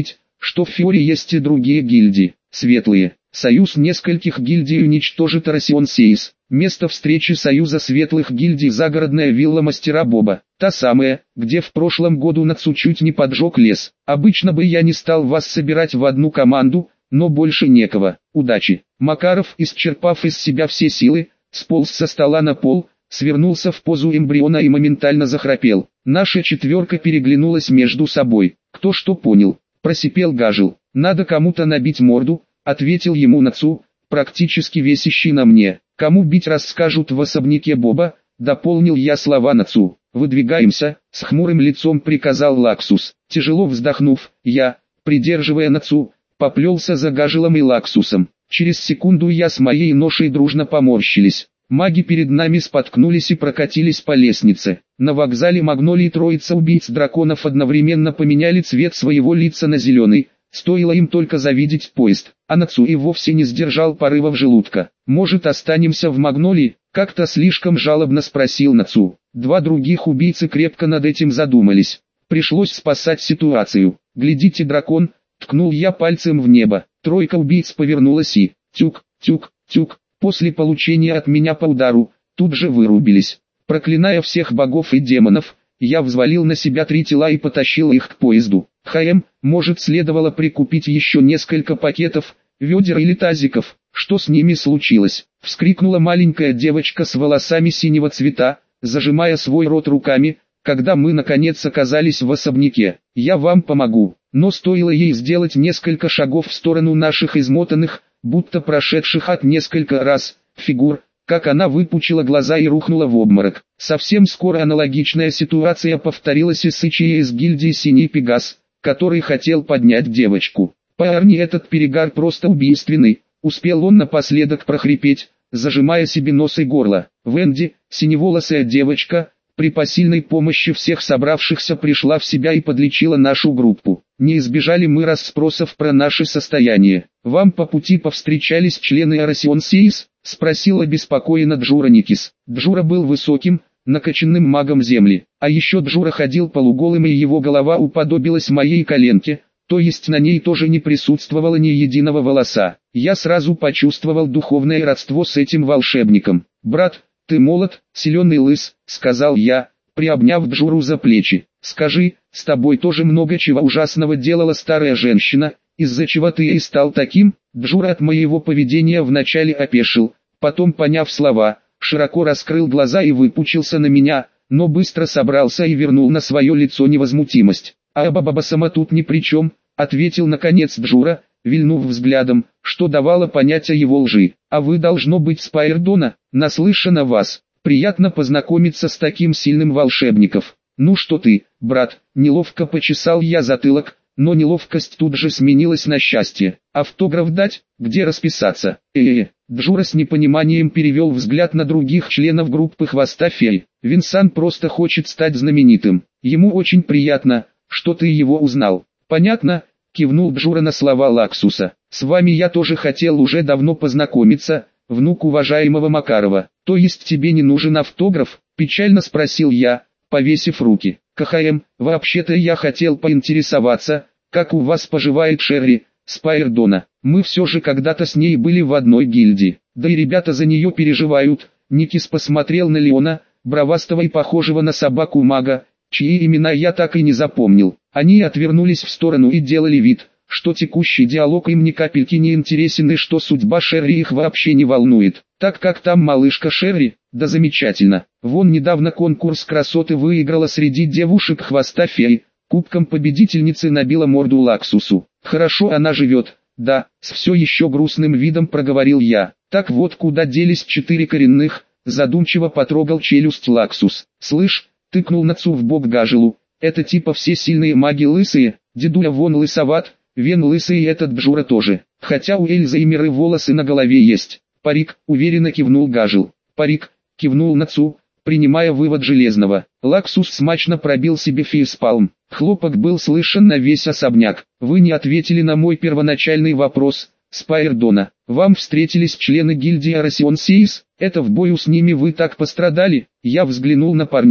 что в Фиоре есть и другие гильдии, светлые. Союз нескольких гильдий уничтожит Арасион Сейс. Место встречи Союза Светлых Гильдий — загородная вилла Мастера Боба. Та самая, где в прошлом году Нацу чуть не поджег лес. Обычно бы я не стал вас собирать в одну команду, но больше некого. Удачи. Макаров, исчерпав из себя все силы, сполз со стола на пол, свернулся в позу эмбриона и моментально захрапел. Наша четверка переглянулась между собой. Кто что понял? Просипел Гажил. Надо кому-то набить морду, ответил ему Нацу, практически весящий на мне. Кому бить расскажут в особняке Боба, дополнил я слова Нацу. Выдвигаемся, с хмурым лицом приказал Лаксус. Тяжело вздохнув, я, придерживая Нацу, поплелся за Гажелом и Лаксусом. Через секунду я с моей ношей дружно поморщились. Маги перед нами споткнулись и прокатились по лестнице. На вокзале Магнолии троица убийц драконов одновременно поменяли цвет своего лица на зеленый. Стоило им только завидеть поезд, а Нацу и вовсе не сдержал порывов желудка. «Может, останемся в Магнолии?» — как-то слишком жалобно спросил Нацу. Два других убийцы крепко над этим задумались. Пришлось спасать ситуацию. «Глядите, дракон!» — ткнул я пальцем в небо. Тройка убийц повернулась и, тюк, тюк, тюк, после получения от меня по удару, тут же вырубились. Проклиная всех богов и демонов, я взвалил на себя 3 тела и потащил их к поезду. Может, следовало прикупить еще несколько пакетов, ведер или тазиков. Что с ними случилось? Вскрикнула маленькая девочка с волосами синего цвета, зажимая свой рот руками, когда мы наконец оказались в особняке. Я вам помогу. Но стоило ей сделать несколько шагов в сторону наших измотанных, будто прошедших от несколько раз, фигур, как она выпучила глаза и рухнула в обморок. Совсем скоро аналогичная ситуация повторилась и с Ичией из гильдии Синий Пегас, который хотел поднять девочку. «Парни, этот перегар просто убийственный», — успел он напоследок прохрипеть, зажимая себе нос и горло. Венди, синеволосая девочка, при посильной помощи всех собравшихся пришла в себя и подлечила нашу группу. Не избежали мы расспросов про наше состояние. «Вам по пути повстречались члены Арасион Сейс?» — спросил обеспокоенно Джура Никис. Джура был высоким, накачанным магом земли, а еще Джура ходил полуголым и его голова уподобилась моей коленке, то есть на ней тоже не присутствовало ни единого волоса. Я сразу почувствовал духовное родство с этим волшебником. «Брат, ты молод, силен и лыс», — сказал я, приобняв Джуру за плечи. «Скажи, с тобой тоже много чего ужасного делала старая женщина, из-за чего ты и стал таким?» Джура от моего поведения вначале опешил, потом, поняв слова, широко раскрыл глаза и выпучился на меня, но быстро собрался и вернул на свое лицо невозмутимость. «А Баба-сама тут ни при чем», — ответил наконец Джура, вильнув взглядом, что давало понять о его лжи. «А вы должно быть с Пайердона, наслышан о вас. Приятно познакомиться с таким сильным волшебником». «Ну что ты, брат», — неловко почесал я затылок, но неловкость тут же сменилась на счастье. «Автограф дать? Где расписаться?» Джура с непониманием перевел взгляд на других членов группы Хвоста Феи. «Винсан просто хочет стать знаменитым. Ему очень приятно, что ты его узнал». «Понятно», — кивнул Джура на слова Лаксуса. «С вами я тоже хотел уже давно познакомиться, внук уважаемого Макарова». «То есть тебе не нужен автограф?» — печально спросил я, повесив руки. Вообще-то я хотел поинтересоваться, как у вас поживает Шерри, с Пайердона. Мы все же когда-то с ней были в одной гильдии, да и ребята за нее переживают». Никис посмотрел на Леона, бровастого и похожего на собаку мага, чьи имена я так и не запомнил. Они отвернулись в сторону и делали вид, что текущий диалог им ни капельки не интересен и что судьба Шерри их вообще не волнует. «Так как там малышка Шерри?» «Да замечательно. Вон недавно конкурс красоты выиграла среди девушек Хвоста Феи. Кубком победительницы набила морду Лаксусу. Хорошо она живет». «Да», с все еще грустным видом проговорил я. «Так вот куда делись 4 коренных?» Задумчиво потрогал челюсть Лаксус. «Слышь», тыкнул Нацу в бок Гажелу, «это типа все сильные маги лысые, дедуля вон лысоват, Вен лысый и этот Джура тоже, хотя у Эльзы и Миры волосы на голове есть». «Парик», уверенно кивнул Гажел. «Парик», кивнул Нацу, принимая вывод Железного. Лаксус смачно пробил себе фейспалм. Хлопок был слышен на весь особняк. «Вы не ответили на мой первоначальный вопрос, с Пайердона. Вам встретились члены гильдии Арасион Сейс? Это в бою с ними вы так пострадали?» Я взглянул на парней.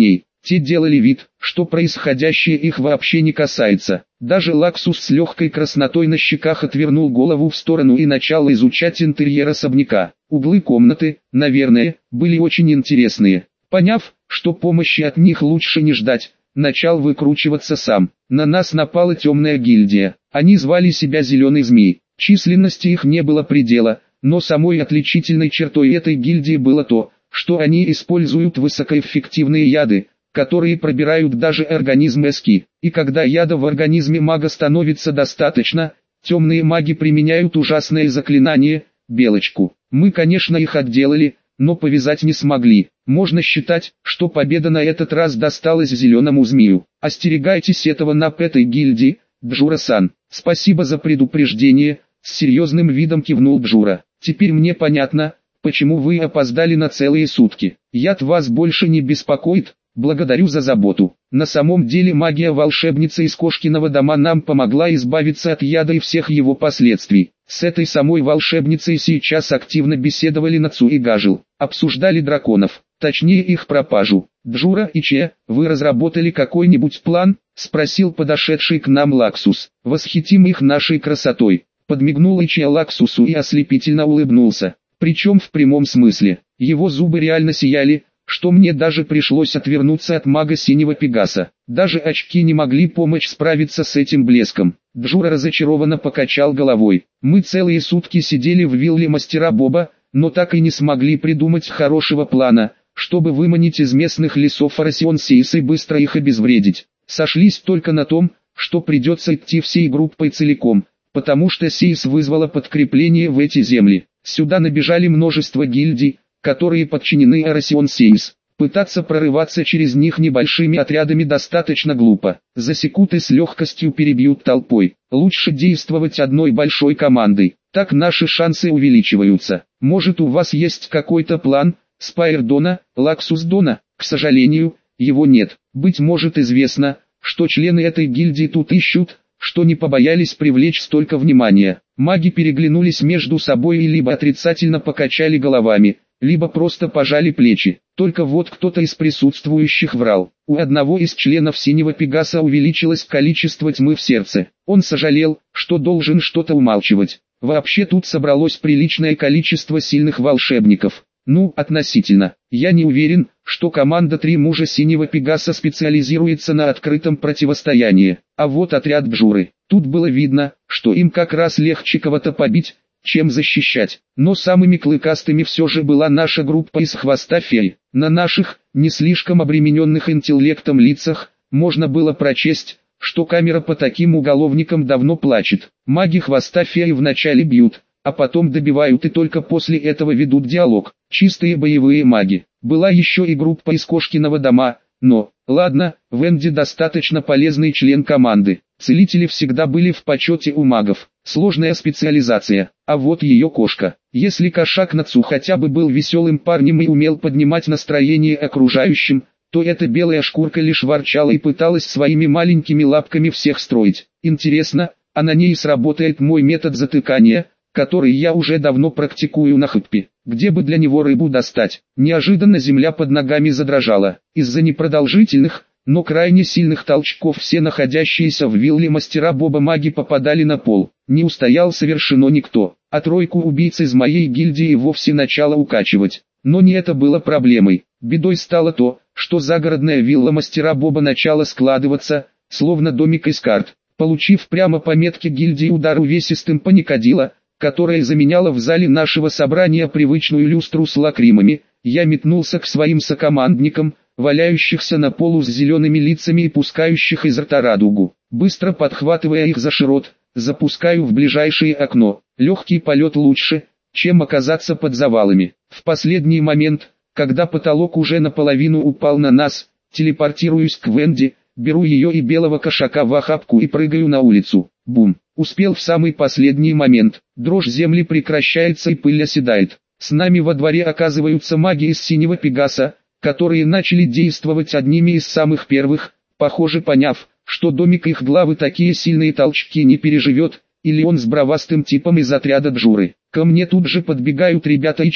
Те делали вид, что происходящее их вообще не касается. Даже Лаксус с легкой краснотой на щеках отвернул голову в сторону и начал изучать интерьер особняка. Углы комнаты, наверное, были очень интересные. Поняв, что помощи от них лучше не ждать, начал выкручиваться сам. На нас напала темная гильдия. Они звали себя Зеленый Змей. Численности их не было предела, но самой отличительной чертой этой гильдии было то, что они используют высокоэффективные яды, которые пробирают даже организм эски. И когда яда в организме мага становится достаточно, темные маги применяют ужасное заклинание – белочку. Мы, конечно, их отделали, но повязать не смогли. Можно считать, что победа на этот раз досталась Зеленому Змею. Остерегайтесь этого нап этой гильдии, Джура-сан. Спасибо за предупреждение, с серьезным видом кивнул Джура. Теперь мне понятно, почему вы опоздали на целые сутки. Яд вас больше не беспокоит? Благодарю за заботу. На самом деле магия волшебницы из Кошкиного дома нам помогла избавиться от яда и всех его последствий. С этой самой волшебницей сейчас активно беседовали Нацу и Гажил. Обсуждали драконов, точнее их пропажу. Джура и Че, вы разработали какой-нибудь план? Спросил подошедший к нам Лаксус. Восхитим их нашей красотой. Подмигнул Че Лаксусу и ослепительно улыбнулся. Причем в прямом смысле. Его зубы реально сияли, что мне даже пришлось отвернуться от мага Синего Пегаса. Даже очки не могли помочь справиться с этим блеском. Джура разочарованно покачал головой. Мы целые сутки сидели в вилле мастера Боба, но так и не смогли придумать хорошего плана, чтобы выманить из местных лесов Арасион Сейс и быстро их обезвредить. Сошлись только на том, что придется идти всей группой целиком, потому что Сейс вызвала подкрепление в эти земли. Сюда набежали множество гильдий, которые подчинены Арасион Сейс. Пытаться прорываться через них небольшими отрядами достаточно глупо. Засекут и с легкостью перебьют толпой. Лучше действовать одной большой командой. Так наши шансы увеличиваются. Может, у вас есть какой-то план, Спайр Дона, Лаксус Дона? К сожалению, его нет. Быть может, известно, что члены этой гильдии тут ищут, что не побоялись привлечь столько внимания. Маги переглянулись между собой и либо отрицательно покачали головами, либо просто пожали плечи. Только вот кто-то из присутствующих врал. У одного из членов Синего Пегаса увеличилось количество тьмы в сердце. Он сожалел, что должен что-то умалчивать. Вообще тут собралось приличное количество сильных волшебников. Ну, относительно. Я не уверен, что команда «Три мужа Синего Пегаса» специализируется на открытом противостоянии. А вот отряд Джуры. Тут было видно, что им как раз легче кого-то побить, чем защищать. Но самыми клыкастыми все же была наша группа из Хвоста Феи. На наших, не слишком обремененных интеллектом лицах, можно было прочесть, что камера по таким уголовникам давно плачет. Маги Хвоста Феи вначале бьют, а потом добивают и только после этого ведут диалог. Чистые боевые маги. Была еще и группа из Кошкиного дома, но, ладно, Венди достаточно полезный член команды. Целители всегда были в почете у магов. Сложная специализация. А вот ее кошка. Если кошак Нацу хотя бы был веселым парнем и умел поднимать настроение окружающим, то эта белая шкурка лишь ворчала и пыталась своими маленькими лапками всех строить. Интересно, а на ней сработает мой метод затыкания, который я уже давно практикую на Хэппи. Где бы для него рыбу достать? Неожиданно земля под ногами задрожала. Из-за непродолжительных, но крайне сильных толчков все находящиеся в вилле мастера Боба маги попадали на пол. Не устоял совершенно никто, а тройку убийц из моей гильдии вовсе начало укачивать. Но не это было проблемой. Бедой стало то, что загородная вилла мастера Боба начала складываться, словно домик из карт. Получив прямо по метке гильдии удар увесистым паникадило, которая заменяла в зале нашего собрания привычную люстру с лакримами, я метнулся к своим сокомандникам, валяющихся на полу с зелеными лицами и пускающих из рта радугу. Быстро подхватывая их за широт, запускаю в ближайшее окно. Легкий полет лучше, чем оказаться под завалами. В последний момент, когда потолок уже наполовину упал на нас, телепортируюсь к Венди, беру ее и белого кошака в охапку и прыгаю на улицу. Бум! Успел в самый последний момент. Дрожь земли прекращается и пыль оседает. С нами во дворе оказываются маги из Синего Пегаса, которые начали действовать одними из самых первых, похоже поняв, что домик их главы такие сильные толчки не переживет, или он с бравастым типом из отряда Джуры. Ко мне тут же подбегают ребята Ичи,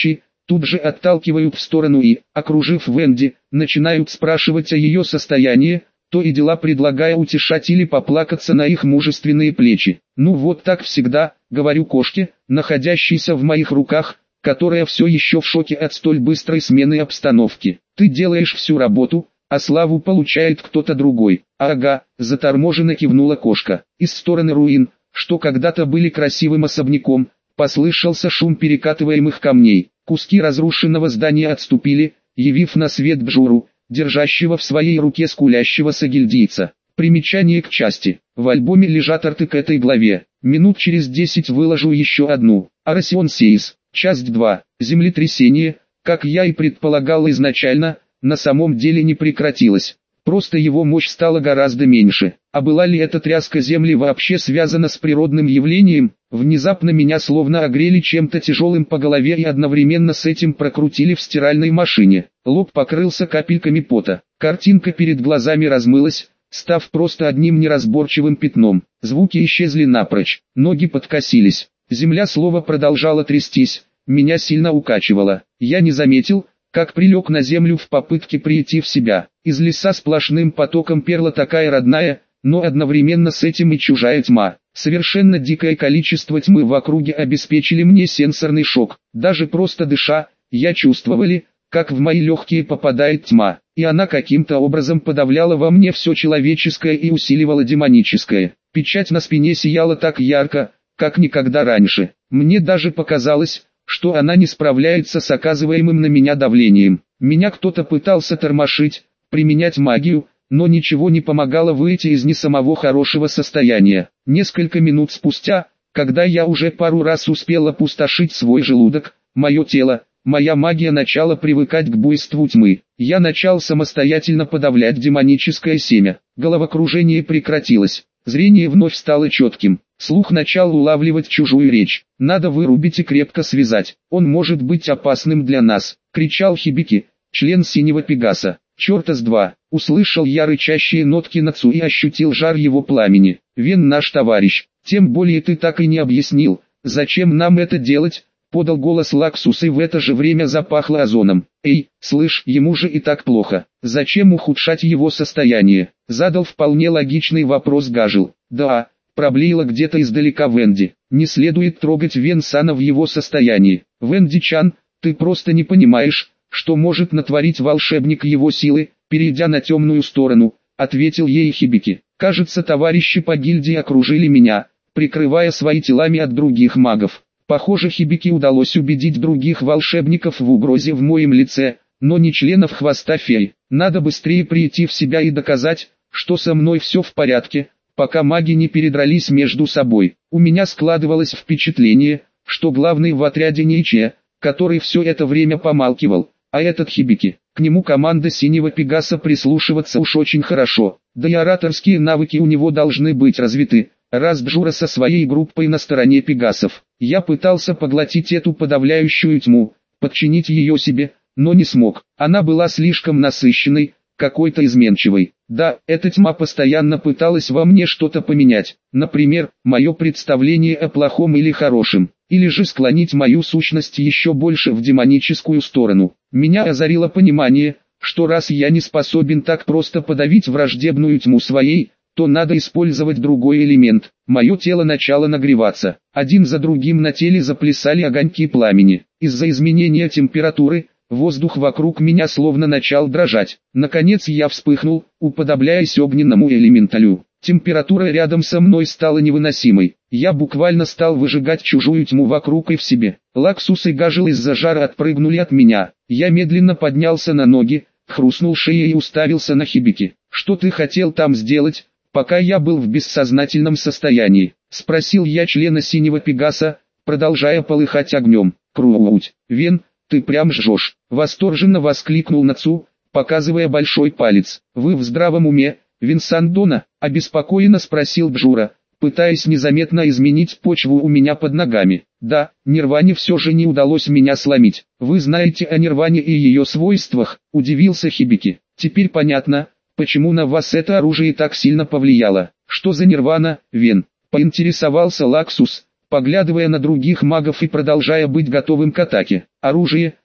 тут же отталкивают в сторону и, окружив Венди, начинают спрашивать о ее состоянии, то и дела предлагая утешать или поплакаться на их мужественные плечи. «Ну вот так всегда», — говорю кошке, находящейся в моих руках, которая все еще в шоке от столь быстрой смены обстановки. «Ты делаешь всю работу, а славу получает кто-то другой». «Ага», — заторможенно кивнула кошка. Из стороны руин, что когда-то были красивым особняком, послышался шум перекатываемых камней. Куски разрушенного здания отступили, явив на свет Бджуру, держащего в своей руке скулящего сагильдийца. Примечание к части. В альбоме лежат арты к этой главе. Минут через 10 выложу еще одну. Арасион Сейс. Часть 2. Землетрясение, как я и предполагал изначально, на самом деле не прекратилось. Просто его мощь стала гораздо меньше. А была ли эта тряска земли вообще связана с природным явлением? Внезапно меня словно огрели чем-то тяжелым по голове и одновременно с этим прокрутили в стиральной машине. Лоб покрылся капельками пота. Картинка перед глазами размылась, став просто одним неразборчивым пятном. Звуки исчезли напрочь. Ноги подкосились. Земля снова продолжала трястись. Меня сильно укачивало. Я не заметил, как прилег на землю в попытке прийти в себя. Из леса сплошным потоком перла такая родная, но одновременно с этим и чужая тьма. Совершенно дикое количество тьмы в округе обеспечили мне сенсорный шок. Даже просто дыша, я чувствовали, как в мои легкие попадает тьма, и она каким-то образом подавляла во мне все человеческое и усиливала демоническое. Печать на спине сияла так ярко, как никогда раньше. Мне даже показалось, что она не справляется с оказываемым на меня давлением. Меня кто-то пытался тормошить, применять магию, но ничего не помогало выйти из не самого хорошего состояния. Несколько минут спустя, когда я уже пару раз успел опустошить свой желудок, мое тело, моя магия начала привыкать к буйству тьмы. Я начал самостоятельно подавлять демоническое семя. Головокружение прекратилось. Зрение вновь стало четким. Слух начал улавливать чужую речь. «Надо вырубить и крепко связать. Он может быть опасным для нас», — кричал Хибики, член Синего Пегаса. «Черта с два!» — услышал я рычащие нотки Нацу и ощутил жар его пламени. «Вен наш товарищ, тем более ты так и не объяснил, зачем нам это делать?» — подал голос Лаксус, и в это же время запахло озоном. «Эй, слышь, ему же и так плохо. Зачем ухудшать его состояние?» — задал вполне логичный вопрос Гажил. «Да», — проблеяла где-то издалека Венди. «Не следует трогать Вен-сана в его состоянии. Венди-чан, ты просто не понимаешь, что может натворить волшебник его силы, перейдя на темную сторону», — ответил ей Хибики. «Кажется, товарищи по гильдии окружили меня, прикрывая свои телами от других магов. Похоже, Хибики удалось убедить других волшебников в угрозе в моем лице, но не членов хвоста фей. Надо быстрее прийти в себя и доказать, что со мной все в порядке, пока маги не передрались между собой». У меня складывалось впечатление, что главный в отряде Нейче, который все это время помалкивал, а этот Хибики. К нему команда Синего Пегаса прислушиваться уж очень хорошо, да и ораторские навыки у него должны быть развиты, раз Бджура со своей группой на стороне Пегасов. Я пытался поглотить эту подавляющую тьму, подчинить ее себе, но не смог. Она была слишком насыщенной, какой-то изменчивой. Да, эта тьма постоянно пыталась во мне что-то поменять, например, мое представление о плохом или хорошем, или же склонить мою сущность еще больше в демоническую сторону. Меня озарило понимание, что раз я не способен так просто подавить враждебную тьму своей, то надо использовать другой элемент. Мое тело начало нагреваться. Один за другим на теле заплясали огоньки пламени. Из-за изменения температуры, воздух вокруг меня словно начал дрожать. Наконец я вспыхнул, уподобляясь огненному элементалю. Температура рядом со мной стала невыносимой. Я буквально стал выжигать чужую тьму вокруг и в себе. Лаксус и Гажил из-за жара отпрыгнули от меня. Я медленно поднялся на ноги, хрустнул шеей и уставился на Хибики. «Что ты хотел там сделать, пока я был в бессознательном состоянии?» — спросил я члена Синего Пегаса, продолжая полыхать огнем. «Круть, Вен, ты прям жжешь!» — восторженно воскликнул Нацу, показывая большой палец. «Вы в здравом уме, Винсан Дона?» — обеспокоенно спросил Бджура, пытаясь незаметно изменить почву у меня под ногами. «Да, Нирване все же не удалось меня сломить. Вы знаете о Нирване и ее свойствах?» — удивился Хибики. «Теперь понятно, почему на вас это оружие так сильно повлияло. Что за Нирвана, Вен?» — поинтересовался Лаксус, поглядывая на других магов и продолжая быть готовым к атаке. «Оружие,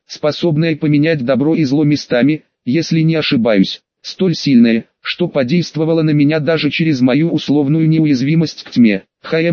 способное поменять добро и зло местами, если не ошибаюсь, столь сильное, что подействовало на меня даже через мою условную неуязвимость к тьме.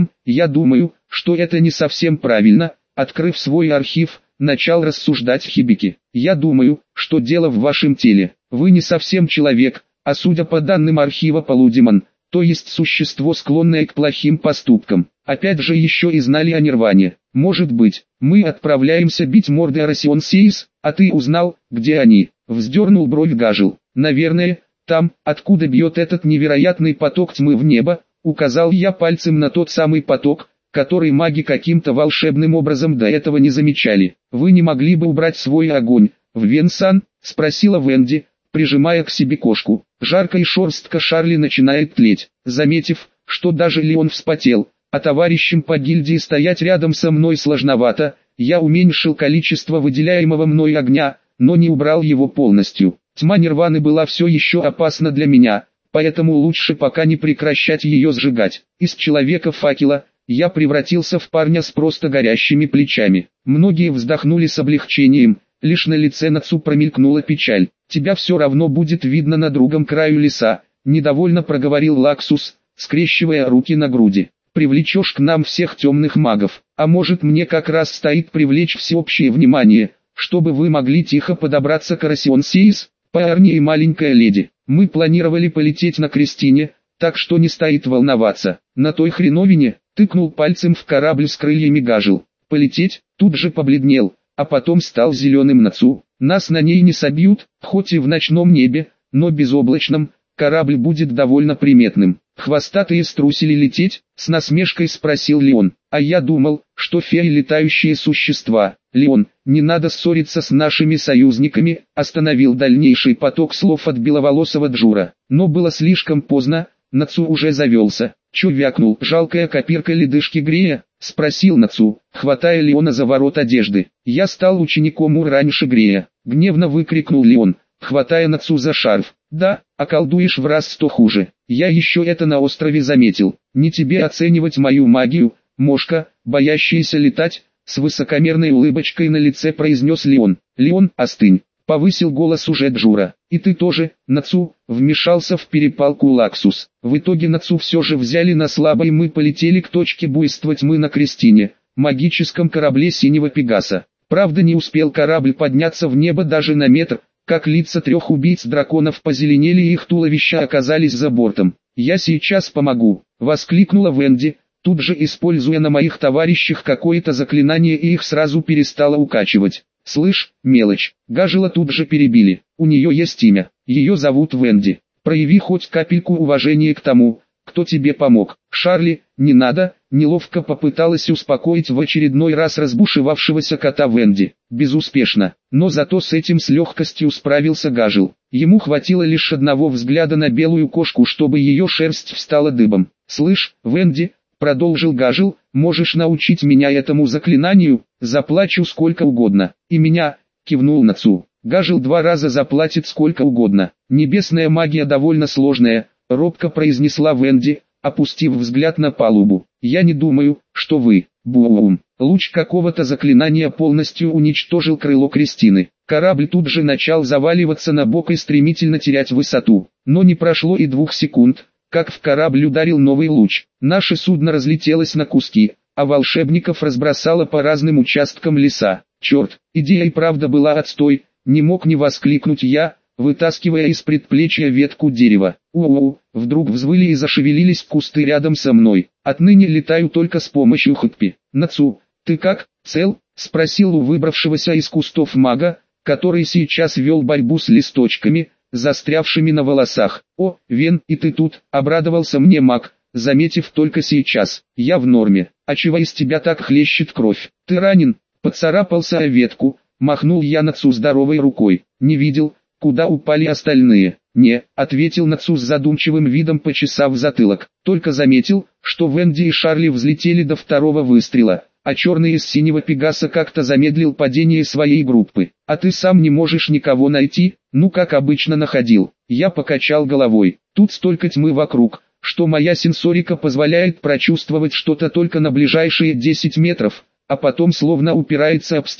Я думаю, что это не совсем правильно. Открыв свой архив, начал рассуждать Хибики. Я думаю, что дело в вашем теле. Вы не совсем человек, а судя по данным архива Полудемон, то есть существо, склонное к плохим поступкам. Опять же еще и знали о Нирване. Может быть, мы отправляемся бить морды Арасион Сейс, а ты узнал, где они? Вздернул бровь Гажил. Наверное, там, откуда бьет этот невероятный поток тьмы в небо, указал я пальцем на тот самый поток, который маги каким-то волшебным образом до этого не замечали. Вы не могли бы убрать свой огонь, Венсан? Спросила Венди, прижимая к себе кошку. Жаркая шерстка Шарли начинает тлеть. Заметив, что даже Леон вспотел, а товарищам по гильдии стоять рядом со мной сложновато, я уменьшил количество выделяемого мной огня, но не убрал его полностью. Тьма Нирваны была все еще опасна для меня, поэтому лучше пока не прекращать ее сжигать. Из человека-факела я превратился в парня с просто горящими плечами. Многие вздохнули с облегчением, лишь на лице Нацу промелькнула печаль. «Тебя все равно будет видно на другом краю леса», — недовольно проговорил Лаксус, скрещивая руки на груди. «Привлечешь к нам всех темных магов, а может мне как раз стоит привлечь всеобщее внимание, чтобы вы могли тихо подобраться к Арасион Сейс, парни и маленькая леди. Мы планировали полететь на Кристине, так что не стоит волноваться. На той хреновине», — тыкнул пальцем в корабль с крыльями Гажил. «Полететь?» Тут же побледнел, а потом стал зеленым Нацу. «Нас на ней не собьют, хоть и в ночном небе, но безоблачном, корабль будет довольно приметным». «Хвостатые струсили лететь?» — с насмешкой спросил Леон. «А я думал, что феи летающие существа». «Леон, не надо ссориться с нашими союзниками», — остановил дальнейший поток слов от беловолосого Джура. Но было слишком поздно, Нацу уже завелся. «Чё вякнул?» «Жалкая копирка ледышки Грея?» — спросил Нацу, хватая Леона за ворот одежды. «Я стал учеником раньше Грея», — гневно выкрикнул Леон, хватая Нацу за шарф. «Да, околдуешь в раз 100 хуже. Я еще это на острове заметил. Не тебе оценивать мою магию, мошка, боящаяся летать», — с высокомерной улыбочкой на лице произнес Леон. «Леон, остынь», — повысил голос уже Джура. «И ты тоже, Нацу», — вмешался в перепалку Лаксус. В итоге Нацу все же взяли на слабо, и мы полетели к точке буйства тьмы на Кристине, магическом корабле Синего Пегаса. Правда, не успел корабль подняться в небо даже на метр, как лица 3 убийц драконов позеленели и их туловища оказались за бортом. «Я сейчас помогу», — воскликнула Венди, тут же используя на моих товарищах какое-то заклинание, и их сразу перестало укачивать. «Слышь, мелочь», — Гажила тут же перебили. «У нее есть имя, ее зовут Венди. Прояви хоть капельку уважения к тому, кто тебе помог». «Шарли, не надо», — неловко попыталась успокоить в очередной раз разбушевавшегося кота Венди. Безуспешно, но зато с этим с легкостью справился Гажил. Ему хватило лишь одного взгляда на белую кошку, чтобы ее шерсть встала дыбом. «Слышь, Венди», — продолжил Гажил, — «можешь научить меня этому заклинанию? Заплачу сколько угодно». «И меня», — кивнул Нацу. «Гажил 2 раза заплатит сколько угодно. Небесная магия довольно сложная», — робко произнесла Венди, опустив взгляд на палубу. «Я не думаю, что вы...» Бум! Луч какого-то заклинания полностью уничтожил крыло Кристины. Корабль тут же начал заваливаться на бок и стремительно терять высоту. Но не прошло и 2 секунд, как в корабль ударил новый луч. Наше судно разлетелось на куски, а волшебников разбросало по разным участкам леса. «Черт, идея и правда была отстой», — не мог не воскликнуть я, вытаскивая из предплечья ветку дерева. «У-у-у!» Вдруг взвыли и зашевелились кусты рядом со мной. «Отныне летаю только с помощью хутпи». «Нацу, ты как, цел?» — спросил у выбравшегося из кустов мага, который сейчас вел борьбу с листочками, застрявшими на волосах. «О, Вен, и ты тут!» — обрадовался мне маг, заметив только сейчас. «Я в норме. А чего из тебя так хлещет кровь? Ты ранен?» Поцарапался о ветку, махнул я Нацу здоровой рукой. «Не видел, куда упали остальные?» «Не», — ответил Нацу с задумчивым видом, почесав затылок. «Только заметил, что Венди и Шарли взлетели до 2-го выстрела, а черный из Синего Пегаса как-то замедлил падение своей группы. А ты сам не можешь никого найти?» «Ну, как обычно, находил». Я покачал головой. «Тут столько тьмы вокруг, что моя сенсорика позволяет прочувствовать что-то только на ближайшие 10 метров, а потом словно упирается об стену.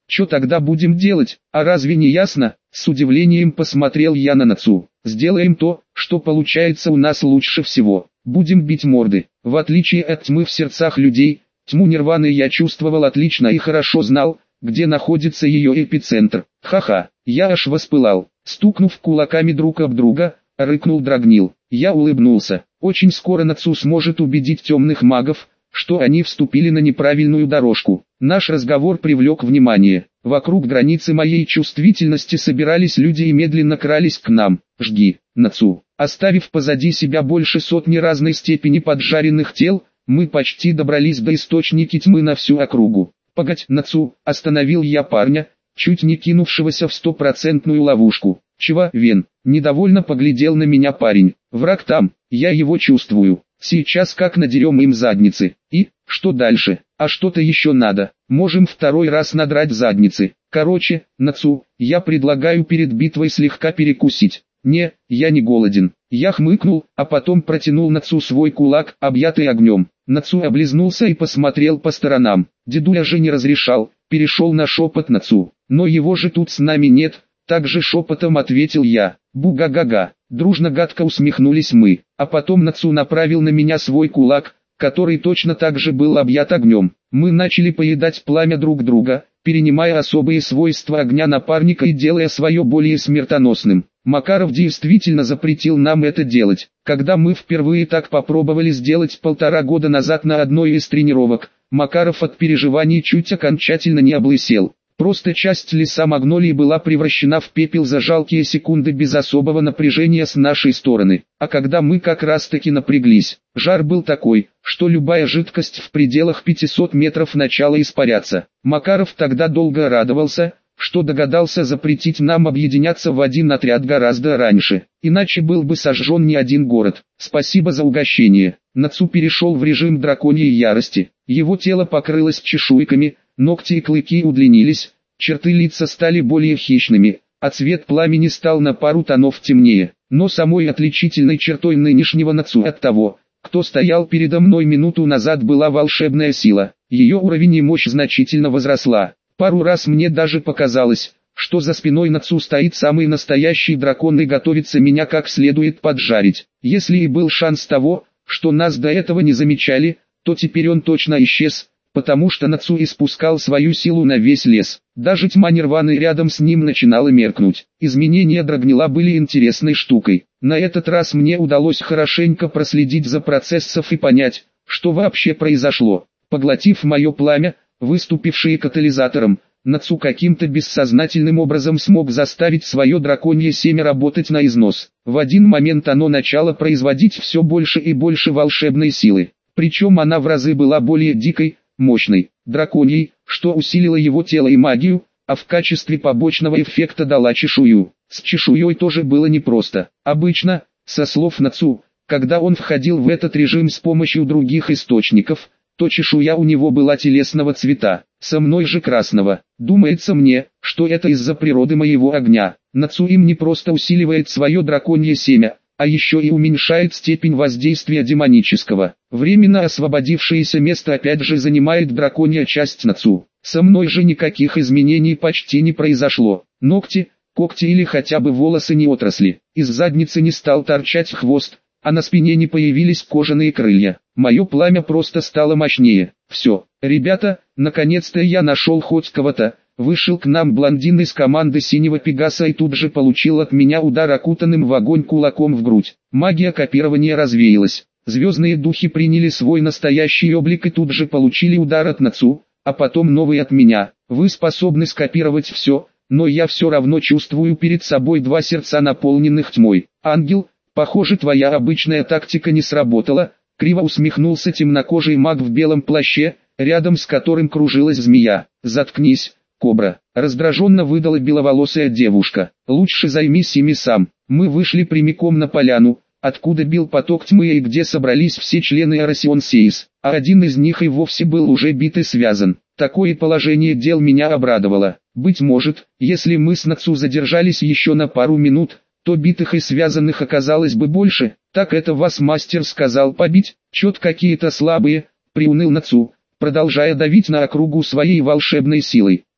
Чё тогда будем делать, а разве не ясно? С удивлением посмотрел я на Нацу. Сделаем то, что получается у нас лучше всего. Будем бить морды. В отличие от тьмы в сердцах людей, тьму Нирваны я чувствовал отлично и хорошо знал, где находится ее эпицентр. Ха-ха, я аж воспылал. Стукнув кулаками друг об друга, рыкнул Драгнил. Я улыбнулся. Очень скоро Нацу сможет убедить темных магов, что они вступили на неправильную дорожку. Наш разговор привлек внимание. Вокруг границы моей чувствительности собирались люди и медленно крались к нам. Жги, Нацу. Оставив позади себя больше сотни разной степени поджаренных тел, мы почти добрались до источника тьмы на всю округу. Погодь, Нацу, остановил я парня, чуть не кинувшегося в 100% ловушку. Чего, Вен? Недовольно поглядел на меня парень. Враг там, я его чувствую. Сейчас как надерем им задницы. И, что дальше? А что-то еще надо. Можем второй раз надрать задницы. Короче, Нацу, я предлагаю перед битвой слегка перекусить. Не, я не голоден. Я хмыкнул, а потом протянул Нацу свой кулак, объятый огнем. Нацу облизнулся и посмотрел по сторонам. Дедуля же не разрешал, перешел на шепот Нацу. Но его же тут с нами нет, также шепотом ответил я. Буга-га-га. Дружно гадко усмехнулись мы, а потом Нацу направил на меня свой кулак, который точно так же был объят огнем. Мы начали поедать пламя друг друга, перенимая особые свойства огня напарника и делая свое более смертоносным. Макаров действительно запретил нам это делать. Когда мы впервые так попробовали сделать 1,5 года назад на одной из тренировок, Макаров от переживаний чуть окончательно не облысел. Просто часть леса магнолии была превращена в пепел за жалкие секунды без особого напряжения с нашей стороны. А когда мы как раз таки напряглись, жар был такой, что любая жидкость в пределах 500 метров начала испаряться. Макаров тогда долго радовался, что догадался запретить нам объединяться в один отряд гораздо раньше, иначе был бы сожжен не один город. Спасибо за угощение. Нацу перешел в режим драконьей ярости, его тело покрылось чешуйками, ногти и клыки удлинились, черты лица стали более хищными, а цвет пламени стал на пару тонов темнее. Но самой отличительной чертой нынешнего Нацу от того, кто стоял передо мной минуту назад, была волшебная сила. Ее уровень и мощь значительно возросла. Пару раз мне даже показалось, что за спиной Нацу стоит самый настоящий дракон и готовится меня как следует поджарить. Если и был шанс того, что нас до этого не замечали, то теперь он точно исчез, потому что Нацу испускал свою силу на весь лес. Даже тьма Нирваны рядом с ним начинала меркнуть. Изменения Драгнила были интересной штукой. На этот раз мне удалось хорошенько проследить за процессом и понять, что вообще произошло. Поглотив мое пламя, выступившее катализатором, Нацу каким-то бессознательным образом смог заставить свое драконье семя работать на износ. В один момент оно начало производить все больше и больше волшебной силы. Причем она в разы была более дикой, мощной, драконьей, что усилило его тело и магию, а в качестве побочного эффекта дала чешую. С чешуей тоже было непросто. Обычно, со слов Нацу, когда он входил в этот режим с помощью других источников, то чешуя у него была телесного цвета, со мной же красного. Думается мне, что это из-за природы моего огня. Нацу им не просто усиливает свое драконье семя, а еще и уменьшает степень воздействия демонического. Временно освободившееся место опять же занимает драконья часть Нацу. Со мной же никаких изменений почти не произошло. Ногти, когти или хотя бы волосы не отросли. Из задницы не стал торчать хвост, а на спине не появились кожаные крылья. Мое пламя просто стало мощнее. Все, ребята, наконец-то я нашел хоть кого-то. Вышел к нам блондин из команды Синего Пегаса и тут же получил от меня удар окутанным в огонь кулаком в грудь. Магия копирования развеялась. Звездные духи приняли свой настоящий облик и тут же получили удар от Нацу, а потом новый от меня. Вы способны скопировать все, но я все равно чувствую перед собой два сердца, наполненных тьмой. Ангел, похоже, твоя обычная тактика не сработала. Криво усмехнулся темнокожий маг в белом плаще, рядом с которым кружилась змея. Заткнись, Кобра, раздраженно выдала беловолосая девушка. Лучше займись ими сам. Мы вышли прямиком на поляну, откуда бил поток тьмы и где собрались все члены Арасион Сейс, а один из них и вовсе был уже бит и связан. Такое положение дел меня обрадовало. Быть может, если мы с Нацу задержались еще на пару минут, то битых и связанных оказалось бы больше. Так это вас мастер сказал побить? Чет какие-то слабые, приуныл Нацу, продолжая давить на округу своей волшебной силой.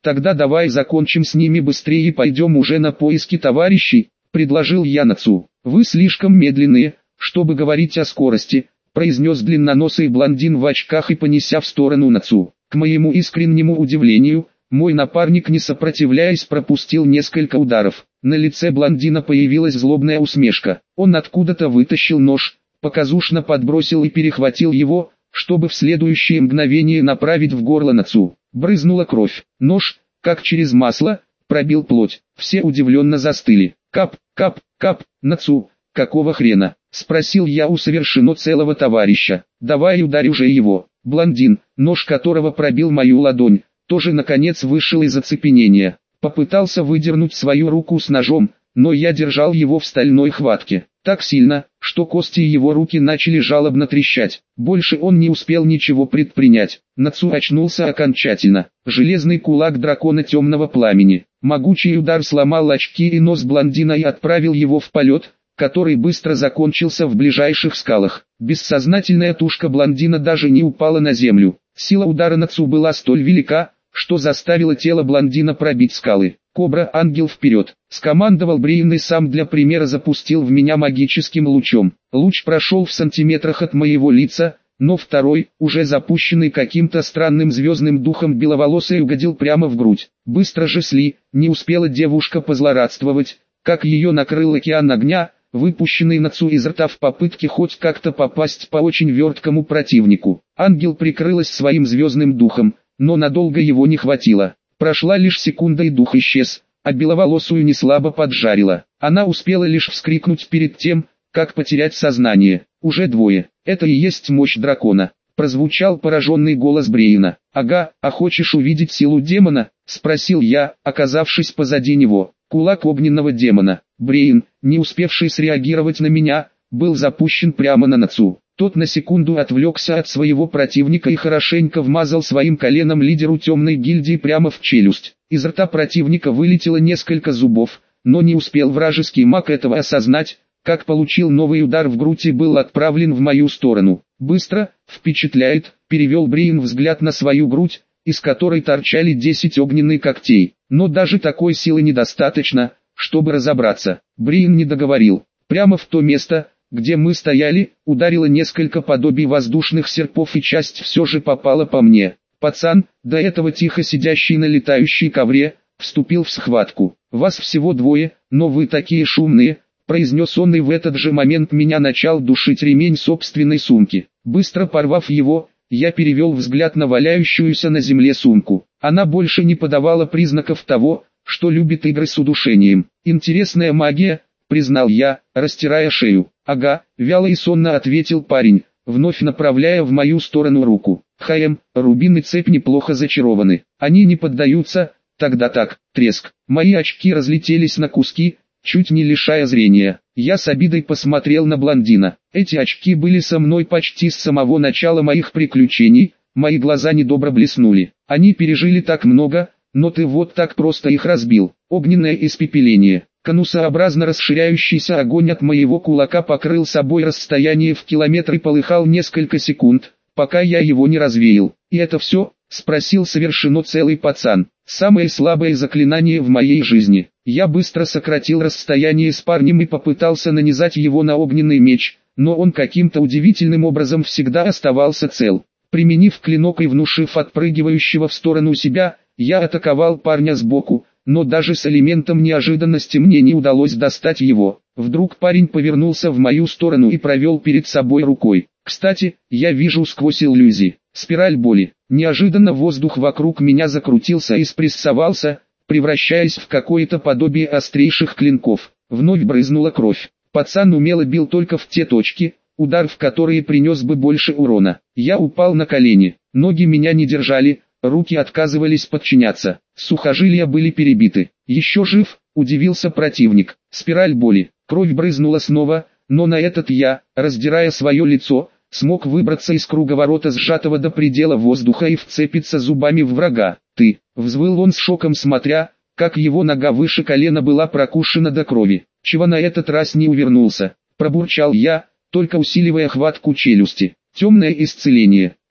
Тогда давай закончим с ними быстрее и пойдем уже на поиски товарищей, предложил я Нацу. Вы слишком медленные, чтобы говорить о скорости, произнес длинноносый блондин в очках и понеся в сторону Нацу. К моему искреннему удивлению, мой напарник, не сопротивляясь, пропустил несколько ударов. На лице блондина появилась злобная усмешка. Он откуда-то вытащил нож, показушно подбросил и перехватил его, чтобы в следующее мгновение направить в горло Нацу. Брызнула кровь. Нож, как через масло, пробил плоть. Все удивленно застыли. Кап, кап, кап, Нацу, какого хрена? Спросил я у совершенно целого товарища. Давай ударь уже его. Блондин, нож которого пробил мою ладонь, тоже наконец вышел из оцепенения. Попытался выдернуть свою руку с ножом, но я держал его в стальной хватке. Так сильно, что кости его руки начали жалобно трещать. Больше он не успел ничего предпринять. Нацу очнулся окончательно. Железный кулак дракона темного пламени. Могучий удар сломал очки и нос блондина и отправил его в полет, который быстро закончился в ближайших скалах. Бессознательная тушка блондина даже не упала на землю. Сила удара Нацу была столь велика, что заставило тело блондина пробить скалы. «Кобра, ангел, вперед!» — скомандовал Брейн и сам для примера запустил в меня магическим лучом. Луч прошел в сантиметрах от моего лица, но второй, уже запущенный каким-то странным звездным духом беловолосый, угодил прямо в грудь. Быстро же не успела девушка позлорадствовать, как ее накрыл океан огня, выпущенный Нацу из рта в попытке хоть как-то попасть по очень верткому противнику. Ангел прикрылась своим звездным духом, но надолго его не хватило. Прошла лишь секунда и дух исчез, а беловолосую неслабо поджарила. Она успела лишь вскрикнуть перед тем, как потерять сознание. «Уже двое, это и есть мощь дракона», — прозвучал пораженный голос Брейна. «Ага, а хочешь увидеть силу демона?» — спросил я, оказавшись позади него. Кулак огненного демона. Брейн, не успевший среагировать на меня, был запущен прямо на Нацу. Тот на секунду отвлекся от своего противника и хорошенько вмазал своим коленом лидеру темной гильдии прямо в челюсть. Из рта противника вылетело несколько зубов, но не успел вражеский маг этого осознать, как получил новый удар в грудь и был отправлен в мою сторону. «Быстро, впечатляет», — перевел Брейн взгляд на свою грудь, из которой торчали 10 огненных когтей. Но даже такой силы недостаточно, чтобы разобраться. Брейн не договорил. Прямо в то место, где мы стояли, ударило несколько подобий воздушных серпов и часть все же попала по мне. Пацан, до этого тихо сидящий на летающей ковре, вступил в схватку. «Вас всего двое, но вы такие шумные», — произнес он, и в этот же момент меня начал душить ремень собственной сумки. Быстро порвав его, я перевел взгляд на валяющуюся на земле сумку. Она больше не подавала признаков того, что любит игры с удушением. «Интересная магия», — признал я, растирая шею. «Ага», — вяло и сонно ответил парень, вновь направляя в мою сторону руку. Рубин и цепь неплохо зачарованы. Они не поддаются, тогда так, треск. Мои очки разлетелись на куски, чуть не лишая зрения. Я с обидой посмотрел на блондина. Эти очки были со мной почти с самого начала моих приключений, мои глаза недобро блеснули. Они пережили так много, но ты вот так просто их разбил. Огненное испепеление. Конусообразно расширяющийся огонь от моего кулака покрыл собой расстояние в километр и полыхал несколько секунд, пока я его не развеял. «И это все?» — спросил совершенно целый пацан. «Самое слабое заклинание в моей жизни». Я быстро сократил расстояние с парнем и попытался нанизать его на огненный меч, но он каким-то удивительным образом всегда оставался цел. Применив клинок и внушив отпрыгивающего в сторону себя, я атаковал парня сбоку, но даже с элементом неожиданности мне не удалось достать его. Вдруг парень повернулся в мою сторону и провел перед собой рукой. Кстати, я вижу сквозь иллюзии. Спираль боли. Неожиданно воздух вокруг меня закрутился и спрессовался, превращаясь в какое-то подобие острейших клинков. Вновь брызнула кровь. Пацан умело бил только в те точки, удар в которые принес бы больше урона. Я упал на колени. Ноги меня не держали, руки отказывались подчиняться. Сухожилия были перебиты. «Еще жив?» – удивился противник. Спираль боли. Кровь брызнула снова, но на этот я, раздирая свое лицо, смог выбраться из круговорота сжатого до предела воздуха и вцепиться зубами в врага. «Ты!» – взвыл он с шоком, смотря, как его нога выше колена была прокушена до крови. «Чего на этот раз не увернулся?» – пробурчал я, только усиливая хватку челюсти. «Темное исцеление».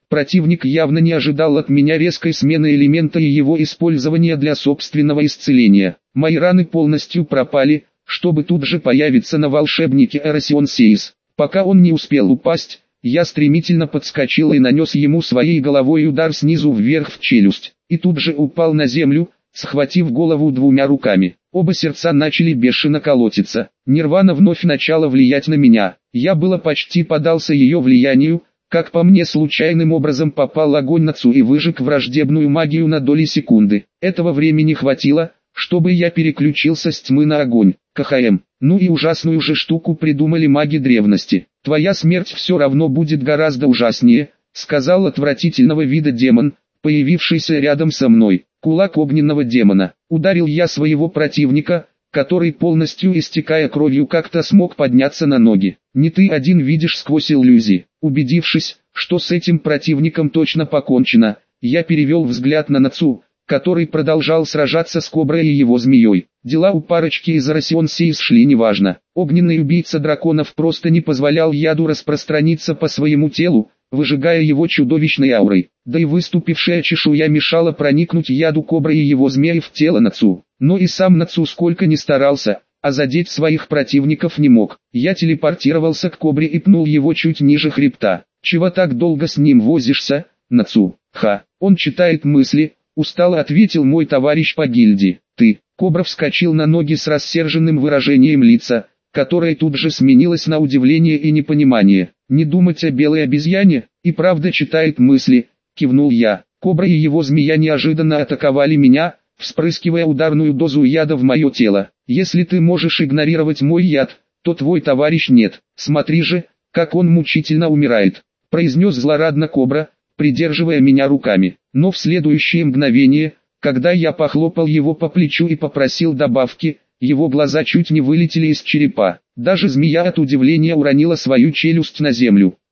Противник явно не ожидал от меня резкой смены элемента и его использования для собственного исцеления. Мои раны полностью пропали, чтобы тут же появиться на волшебнике Эросион Сейс. Пока он не успел упасть, я стремительно подскочил и нанес ему своей головой удар снизу вверх в челюсть, и тут же упал на землю, схватив голову двумя руками. Оба сердца начали бешено колотиться. Нирвана вновь начала влиять на меня. Я было почти поддался ее влиянию, как по мне случайным образом попал огонь на Цу и выжег враждебную магию на доли секунды. Этого времени хватило, чтобы я переключился с тьмы на огонь. КХМ. Ну и ужасную же штуку придумали маги древности. Твоя смерть все равно будет гораздо ужаснее, сказал отвратительного вида демон, появившийся рядом со мной. Кулак огненного демона. Ударил я своего противника, который полностью истекая кровью как-то смог подняться на ноги. Не ты один видишь сквозь иллюзии. Убедившись, что с этим противником точно покончено, я перевел взгляд на Нацу, который продолжал сражаться с Коброй и его змеей. Дела у парочки из Эросион Сейс шли неважно. Огненный убийца драконов просто не позволял яду распространиться по своему телу, выжигая его чудовищной аурой. Да и выступившая чешуя мешала проникнуть яду Кобры и его змеи в тело Нацу. Но и сам Нацу сколько ни старался, а задеть своих противников не мог. Я телепортировался к Кобре и пнул его чуть ниже хребта. Чего так долго с ним возишься, Нацу? Ха, он читает мысли, устало ответил мой товарищ по гильдии. Ты. Кобра вскочил на ноги с рассерженным выражением лица, которое тут же сменилось на удивление и непонимание. Не думать о белой обезьяне, и правда читает мысли, кивнул я. Кобра и его змея неожиданно атаковали меня, вспрыскивая ударную дозу яда в мое тело. Если ты можешь игнорировать мой яд, то твой товарищ нет. Смотри же, как он мучительно умирает, произнес злорадно Кобра, придерживая меня руками. Но в следующее мгновение, когда я похлопал его по плечу и попросил добавки, его глаза чуть не вылетели из черепа. Даже змея от удивления уронила свою челюсть на землю.